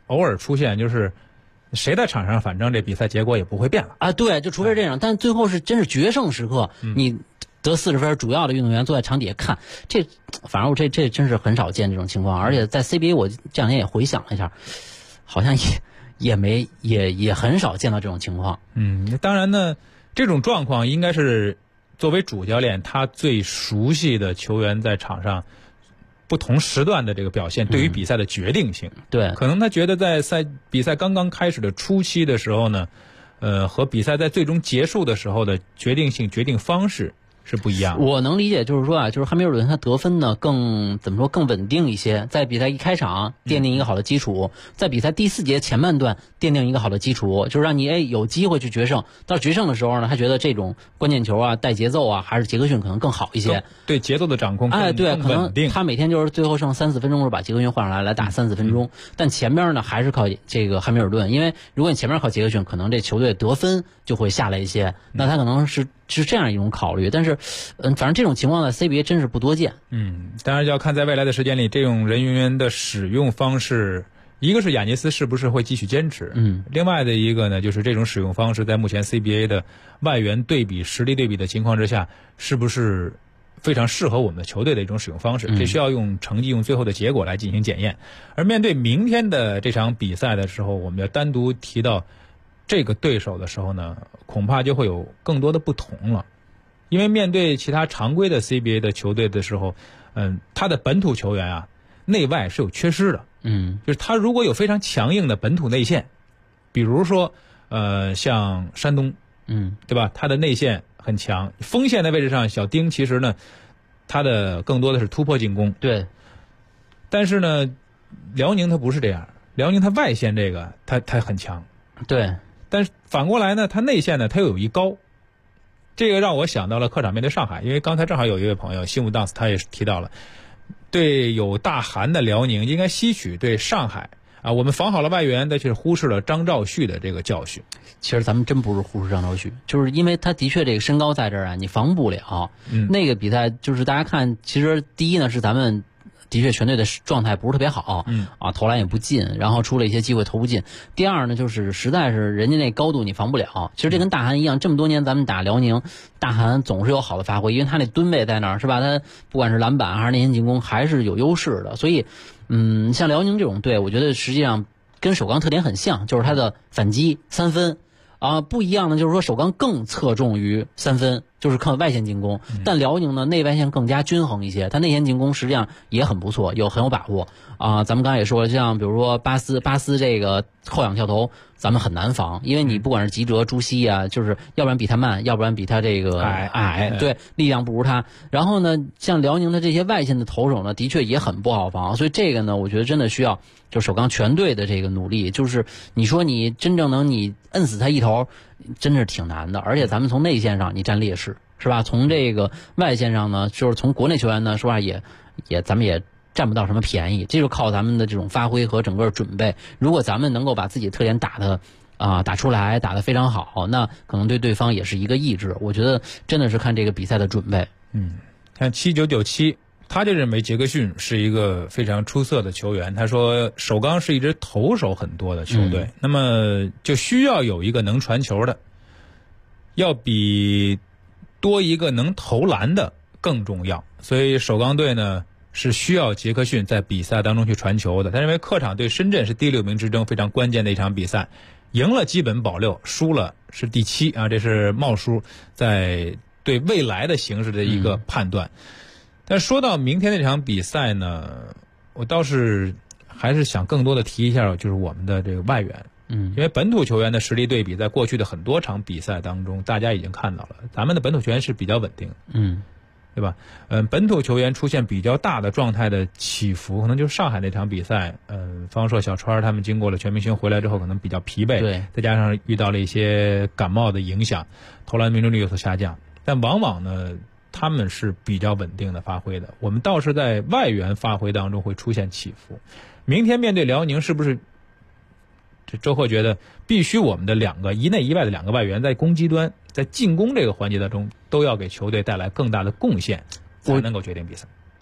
偶尔出现，就是谁在场上，反正这比赛结果也不会变了啊。对，就除非这样，但最后是真是决胜时刻，你得40分，主要的运动员坐在场底下看，反正我这真是很少见这种情况。而且在 CBA 我这两天也回想了一下，好像也很少见到这种情况。 当然呢，这种状况应该是作为主教练他最熟悉的球员在场上不同时段的这个表现对于比赛的决定性。 对， 可能他觉得在比赛刚刚开始的初期的时候呢，和比赛在最终结束的时候的决定性、决定方式是不一样的。 我能理解，就是说啊，就是汉密尔顿他得分呢更稳定一些，在比赛一开场奠定一个好的基础，在比赛第4节前半段奠定一个好的基础，就是让你有机会去决胜。到决胜的时候呢，他觉得这种关键球啊、带节奏啊，还是杰克逊可能更好一些， 对节奏的掌控更对，可能稳定。 他每天就是最后剩3-4分钟的时候把杰克逊换上来打3-4分钟，但前面呢还是靠这个汉密尔顿，因为如果你前面靠杰克逊，可能这球队得分就会下来一些，那他可能是这样一种考虑。但是反正这种情况在 CBA 真是不多见。 当然要看在未来的时间里，这种人员的使用方式，一个是雅尼斯是不是会继续坚持，另外的一个呢，就是这种使用方式在目前 CBA 的外援对比、实力对比的情况之下，是不是非常适合我们的球队的一种使用方式，这需要用成绩、用最后的结果来进行检验。而面对明天的这场比赛的时候，我们要单独提到这个对手的时候呢，恐怕就会有更多的不同了。因为面对其他常规的 CBA 的球队的时候，他的本土球员啊，内外是有缺失的。就是他如果有非常强硬的本土内线，比如说像山东，对吧？他的内线很强，锋线的位置上，小丁其实呢，他的更多的是突破进攻。 对。 但是呢，辽宁他不是这样，辽宁他外线这个他很强。 对。 但是反过来呢，他内线呢，他又有一高。这个让我想到了客场面对上海，因为刚才正好有一位朋友西姆当斯他也是提到了，对有大韩的辽宁应该吸取对上海啊，我们防好了外援，但却忽视了张兆旭的这个教训。 其实咱们真不是忽视张兆旭，就是因为他的确这个身高在这儿啊，你防不了。那个比赛就是大家看，其实第一呢是咱们的确全队的状态不是特别好，投篮也不进，然后出了一些机会投不进。第二呢，就是实在是人家那高度你防不了。其实这跟大韩一样，这么多年咱们打辽宁，大韩总是有好的发挥，因为他那吨位在那儿，是吧？他不管是篮板还是内线进攻，还是有优势的。所以，像辽宁这种队，我觉得实际上跟首钢特点很像，就是他的反击3分。不一样的就是说首钢更侧重于3分，就是靠外线进攻，但辽宁呢内外线更加均衡一些，他内线进攻实际上也很不错，很有把握咱们刚才也说了，像比如说巴斯这个后仰跳投咱们很难防，因为你不管是吉哲、朱熹啊，就是要不然比他慢，要不然比他这个矮，对，力量不如他。然后呢，像辽宁的这些外线的投手呢，的确也很不好防，所以这个呢，我觉得真的需要就首钢全队的这个努力，就是你说你真正能你摁死他一头，真是挺难的。而且咱们从内线上你占劣势，是吧？从这个外线上呢，就是从国内球员呢，说话也咱们也占不到什么便宜，这就靠咱们的这种发挥和整个准备。如果咱们能够把自己特点打出来，打得非常好，那可能对对方也是一个抑制。我觉得真的是看这个比赛的准备。 像7997，他就认为杰克逊是一个非常出色的球员。他说首钢是一支投手很多的球队，那么就需要有一个能传球的，要比多一个能投篮的更重要。所以首钢队呢是需要杰克逊在比赛当中去传球的。他认为客场对深圳是第6名之争非常关键的一场比赛，赢了基本保6，输了是第7啊，这是茂叔在对未来的形势的一个判断。但说到明天那场比赛呢，我倒是还是想更多的提一下，就是我们的这个外援。因为本土球员的实力对比，在过去的很多场比赛当中，大家已经看到了，咱们的本土球员是比较稳定的。对吧？本土球员出现比较大的状态的起伏，可能就是上海那场比赛，方硕、小川他们经过了全明星回来之后，可能比较疲惫， 对， 再加上遇到了一些感冒的影响，投篮命中率有所下降。但往往呢，他们是比较稳定的发挥的。我们倒是在外援发挥当中会出现起伏。明天面对辽宁，是不是？这周贺觉得必须我们的2个一内一外的2个外援在攻击端，在进攻这个环节当中都要给球队带来更大的贡献，才能够决定比赛。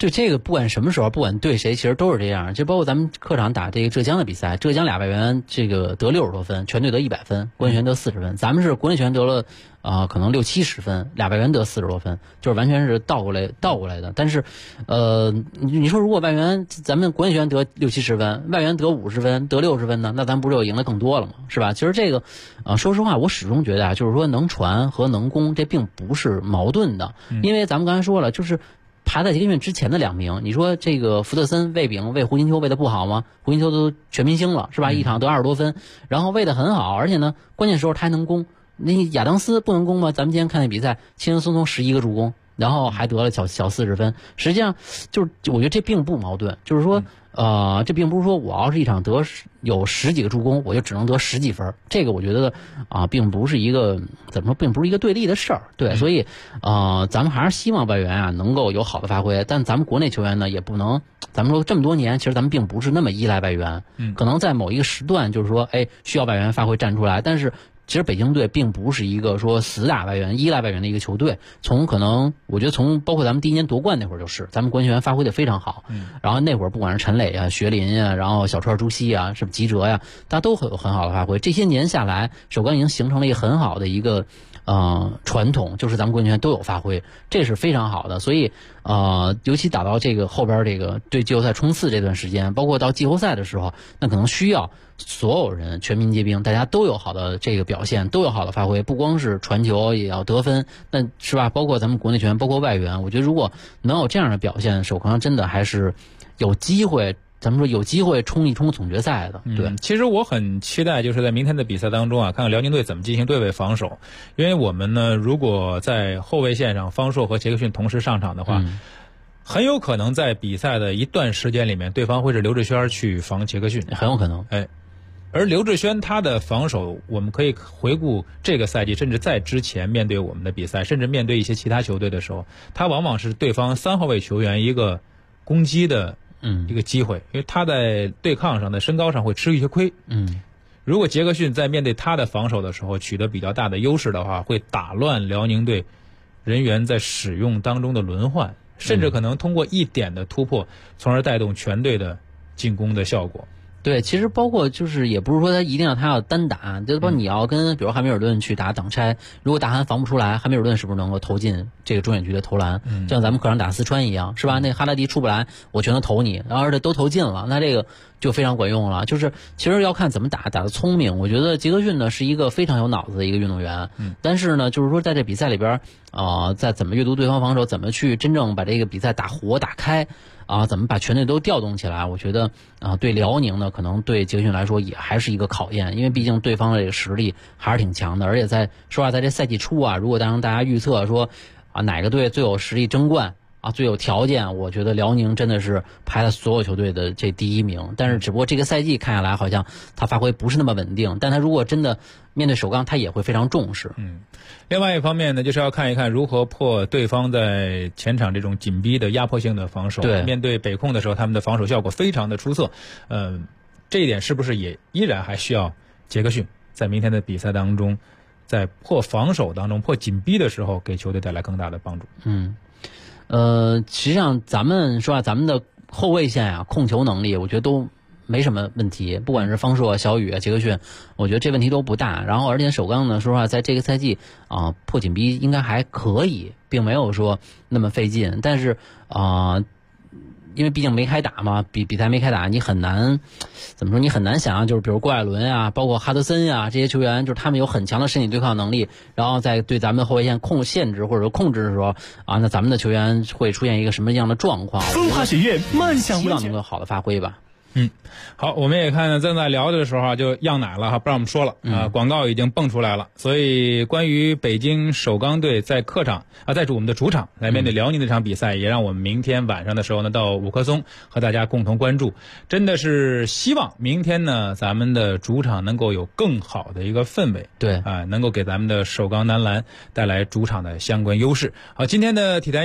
对，这个不管什么时候，不管对谁，其实都是这样。就包括咱们客场打这个浙江的比赛，浙江俩外援这个得60多分，全队得100分，国内球员得40分。咱们是国内球员得了可能60-70分，俩外援得40多分，就是完全是倒过来的。但是你说如果外援咱们国内球员得60-70分，外援得50分，得60分呢，那咱不是就赢得更多了吗？是吧？其实这个说实话，我始终觉得就是说能传和能攻这并不是矛盾的，因为咱们刚才说了，就是排在杰克逊之前的2名，你说这个福特森喂饼喂胡金秋喂的不好吗？胡金秋都全明星了，是吧？一场得20多分，然后喂的很好，而且呢，关键时候他还能攻。那亚当斯不能攻吗？咱们今天看那比赛，轻轻松松11个助攻，然后还得了小40分。实际上，就是我觉得这并不矛盾，就是说，这并不是说我要是一场有10几个助攻，我就只能得10几分。这个我觉得并不是一个怎么说，并不是一个对立的事儿。对，所以咱们还是希望外援能够有好的发挥，但咱们国内球员呢也不能。咱们说这么多年，其实咱们并不是那么依赖外援，可能在某一个时段，就是说，需要外援发挥站出来，但是。其实北京队并不是一个说死打外援、依赖外援的一个球队。我觉得从包括咱们第1年夺冠那会儿咱们国内球员发挥的非常好。然后那会儿不管是陈磊啊、薛林啊，然后小川、朱熹啊，是不是吉哲呀，大家都有很好的发挥。这些年下来，首钢已经形成了一个很好的一个传统，就是咱们国内球员都有发挥，这是非常好的。所以尤其打到这个后边这个对季后赛冲刺这段时间，包括到季后赛的时候，那可能需要所有人全民皆兵，大家都有好的这个表现，都有好的发挥，不光是传球也要得分，那是吧？包括咱们国内球员，包括外援，我觉得如果能有这样的表现，首钢真的还是有机会。咱们说有机会冲一冲总决赛的，对。 其实我很期待，就是在明天的比赛当中看看辽宁队怎么进行对位防守。因为我们呢，如果在后卫线上方硕和杰克逊同时上场的话，很有可能在比赛的一段时间里面，对方会是刘志轩去防杰克逊， 很有可能。 而刘志轩他的防守，我们可以回顾这个赛季，甚至在之前面对我们的比赛，甚至面对一些其他球队的时候，他往往是对方3号位球员一个攻击的。一个机会，因为他在对抗上的身高上会吃一些亏。如果杰克逊在面对他的防守的时候取得比较大的优势的话，会打乱辽宁队人员在使用当中的轮换，甚至可能通过一点的突破，从而带动全队的进攻的效果。 对，其实包括就是也不是说他一定要单打，就是说你要跟比如汉密尔顿去打挡拆，如果大韩防不出来，汉密尔顿是不是能够投进这个中远距的投篮？像咱们客场打四川一样，是吧？那哈拉迪出不来，我全都投你，然后而且都投进了，那这个就非常管用了。就是其实要看怎么打得聪明。我觉得杰克逊呢是一个非常有脑子的一个运动员，但是呢，就是说在这比赛里边在怎么阅读对方防守，怎么去真正把这个比赛打活打开。怎么把全队都调动起来？我觉得对辽宁呢，可能对杰克逊来说也还是一个考验，因为毕竟对方的这个实力还是挺强的，而且说实话，在这赛季初如果让大家预测说哪个队最有实力争冠最有条件，我觉得辽宁真的是排在所有球队的这第1名。但是只不过这个赛季看下来，好像他发挥不是那么稳定，但他如果真的面对首钢，他也会非常重视。 另外一方面呢，就是要看一看如何破对方在前场这种紧逼的压迫性的防守。 对， 面对北控的时候，他们的防守效果非常的出色。这一点是不是也依然还需要杰克逊在明天的比赛当中，在破防守当中、破紧逼的时候，给球队带来更大的帮助？ 实际上咱们说咱们的后卫线控球能力，我觉得都没什么问题，不管是方硕、小雨、杰克逊，我觉得这问题都不大。然后而且首钢呢，说实话，在这个赛季破紧逼应该还可以，并没有说那么费劲。但是因为毕竟没开打嘛，比赛没开打，你很难怎么说？你很难想象，就是比如郭艾伦包括哈德森这些球员，就是他们有很强的身体对抗能力，然后在对咱们的后卫线限制或者说控制的时候那咱们的球员会出现一个什么样的状况？ 风华学院慢享希望能够好的发挥吧。 好，我们也看正在聊的时候就样奶了不让我们说了广告已经蹦出来了。所以关于北京首钢队在客场在我们的主场来面对辽宁这场比赛，也让我们明天晚上的时候呢到五棵松和大家共同关注。真的是希望明天呢咱们的主场能够有更好的一个氛围， 对能够给咱们的首钢男篮带来主场的相关优势。好，今天的体坛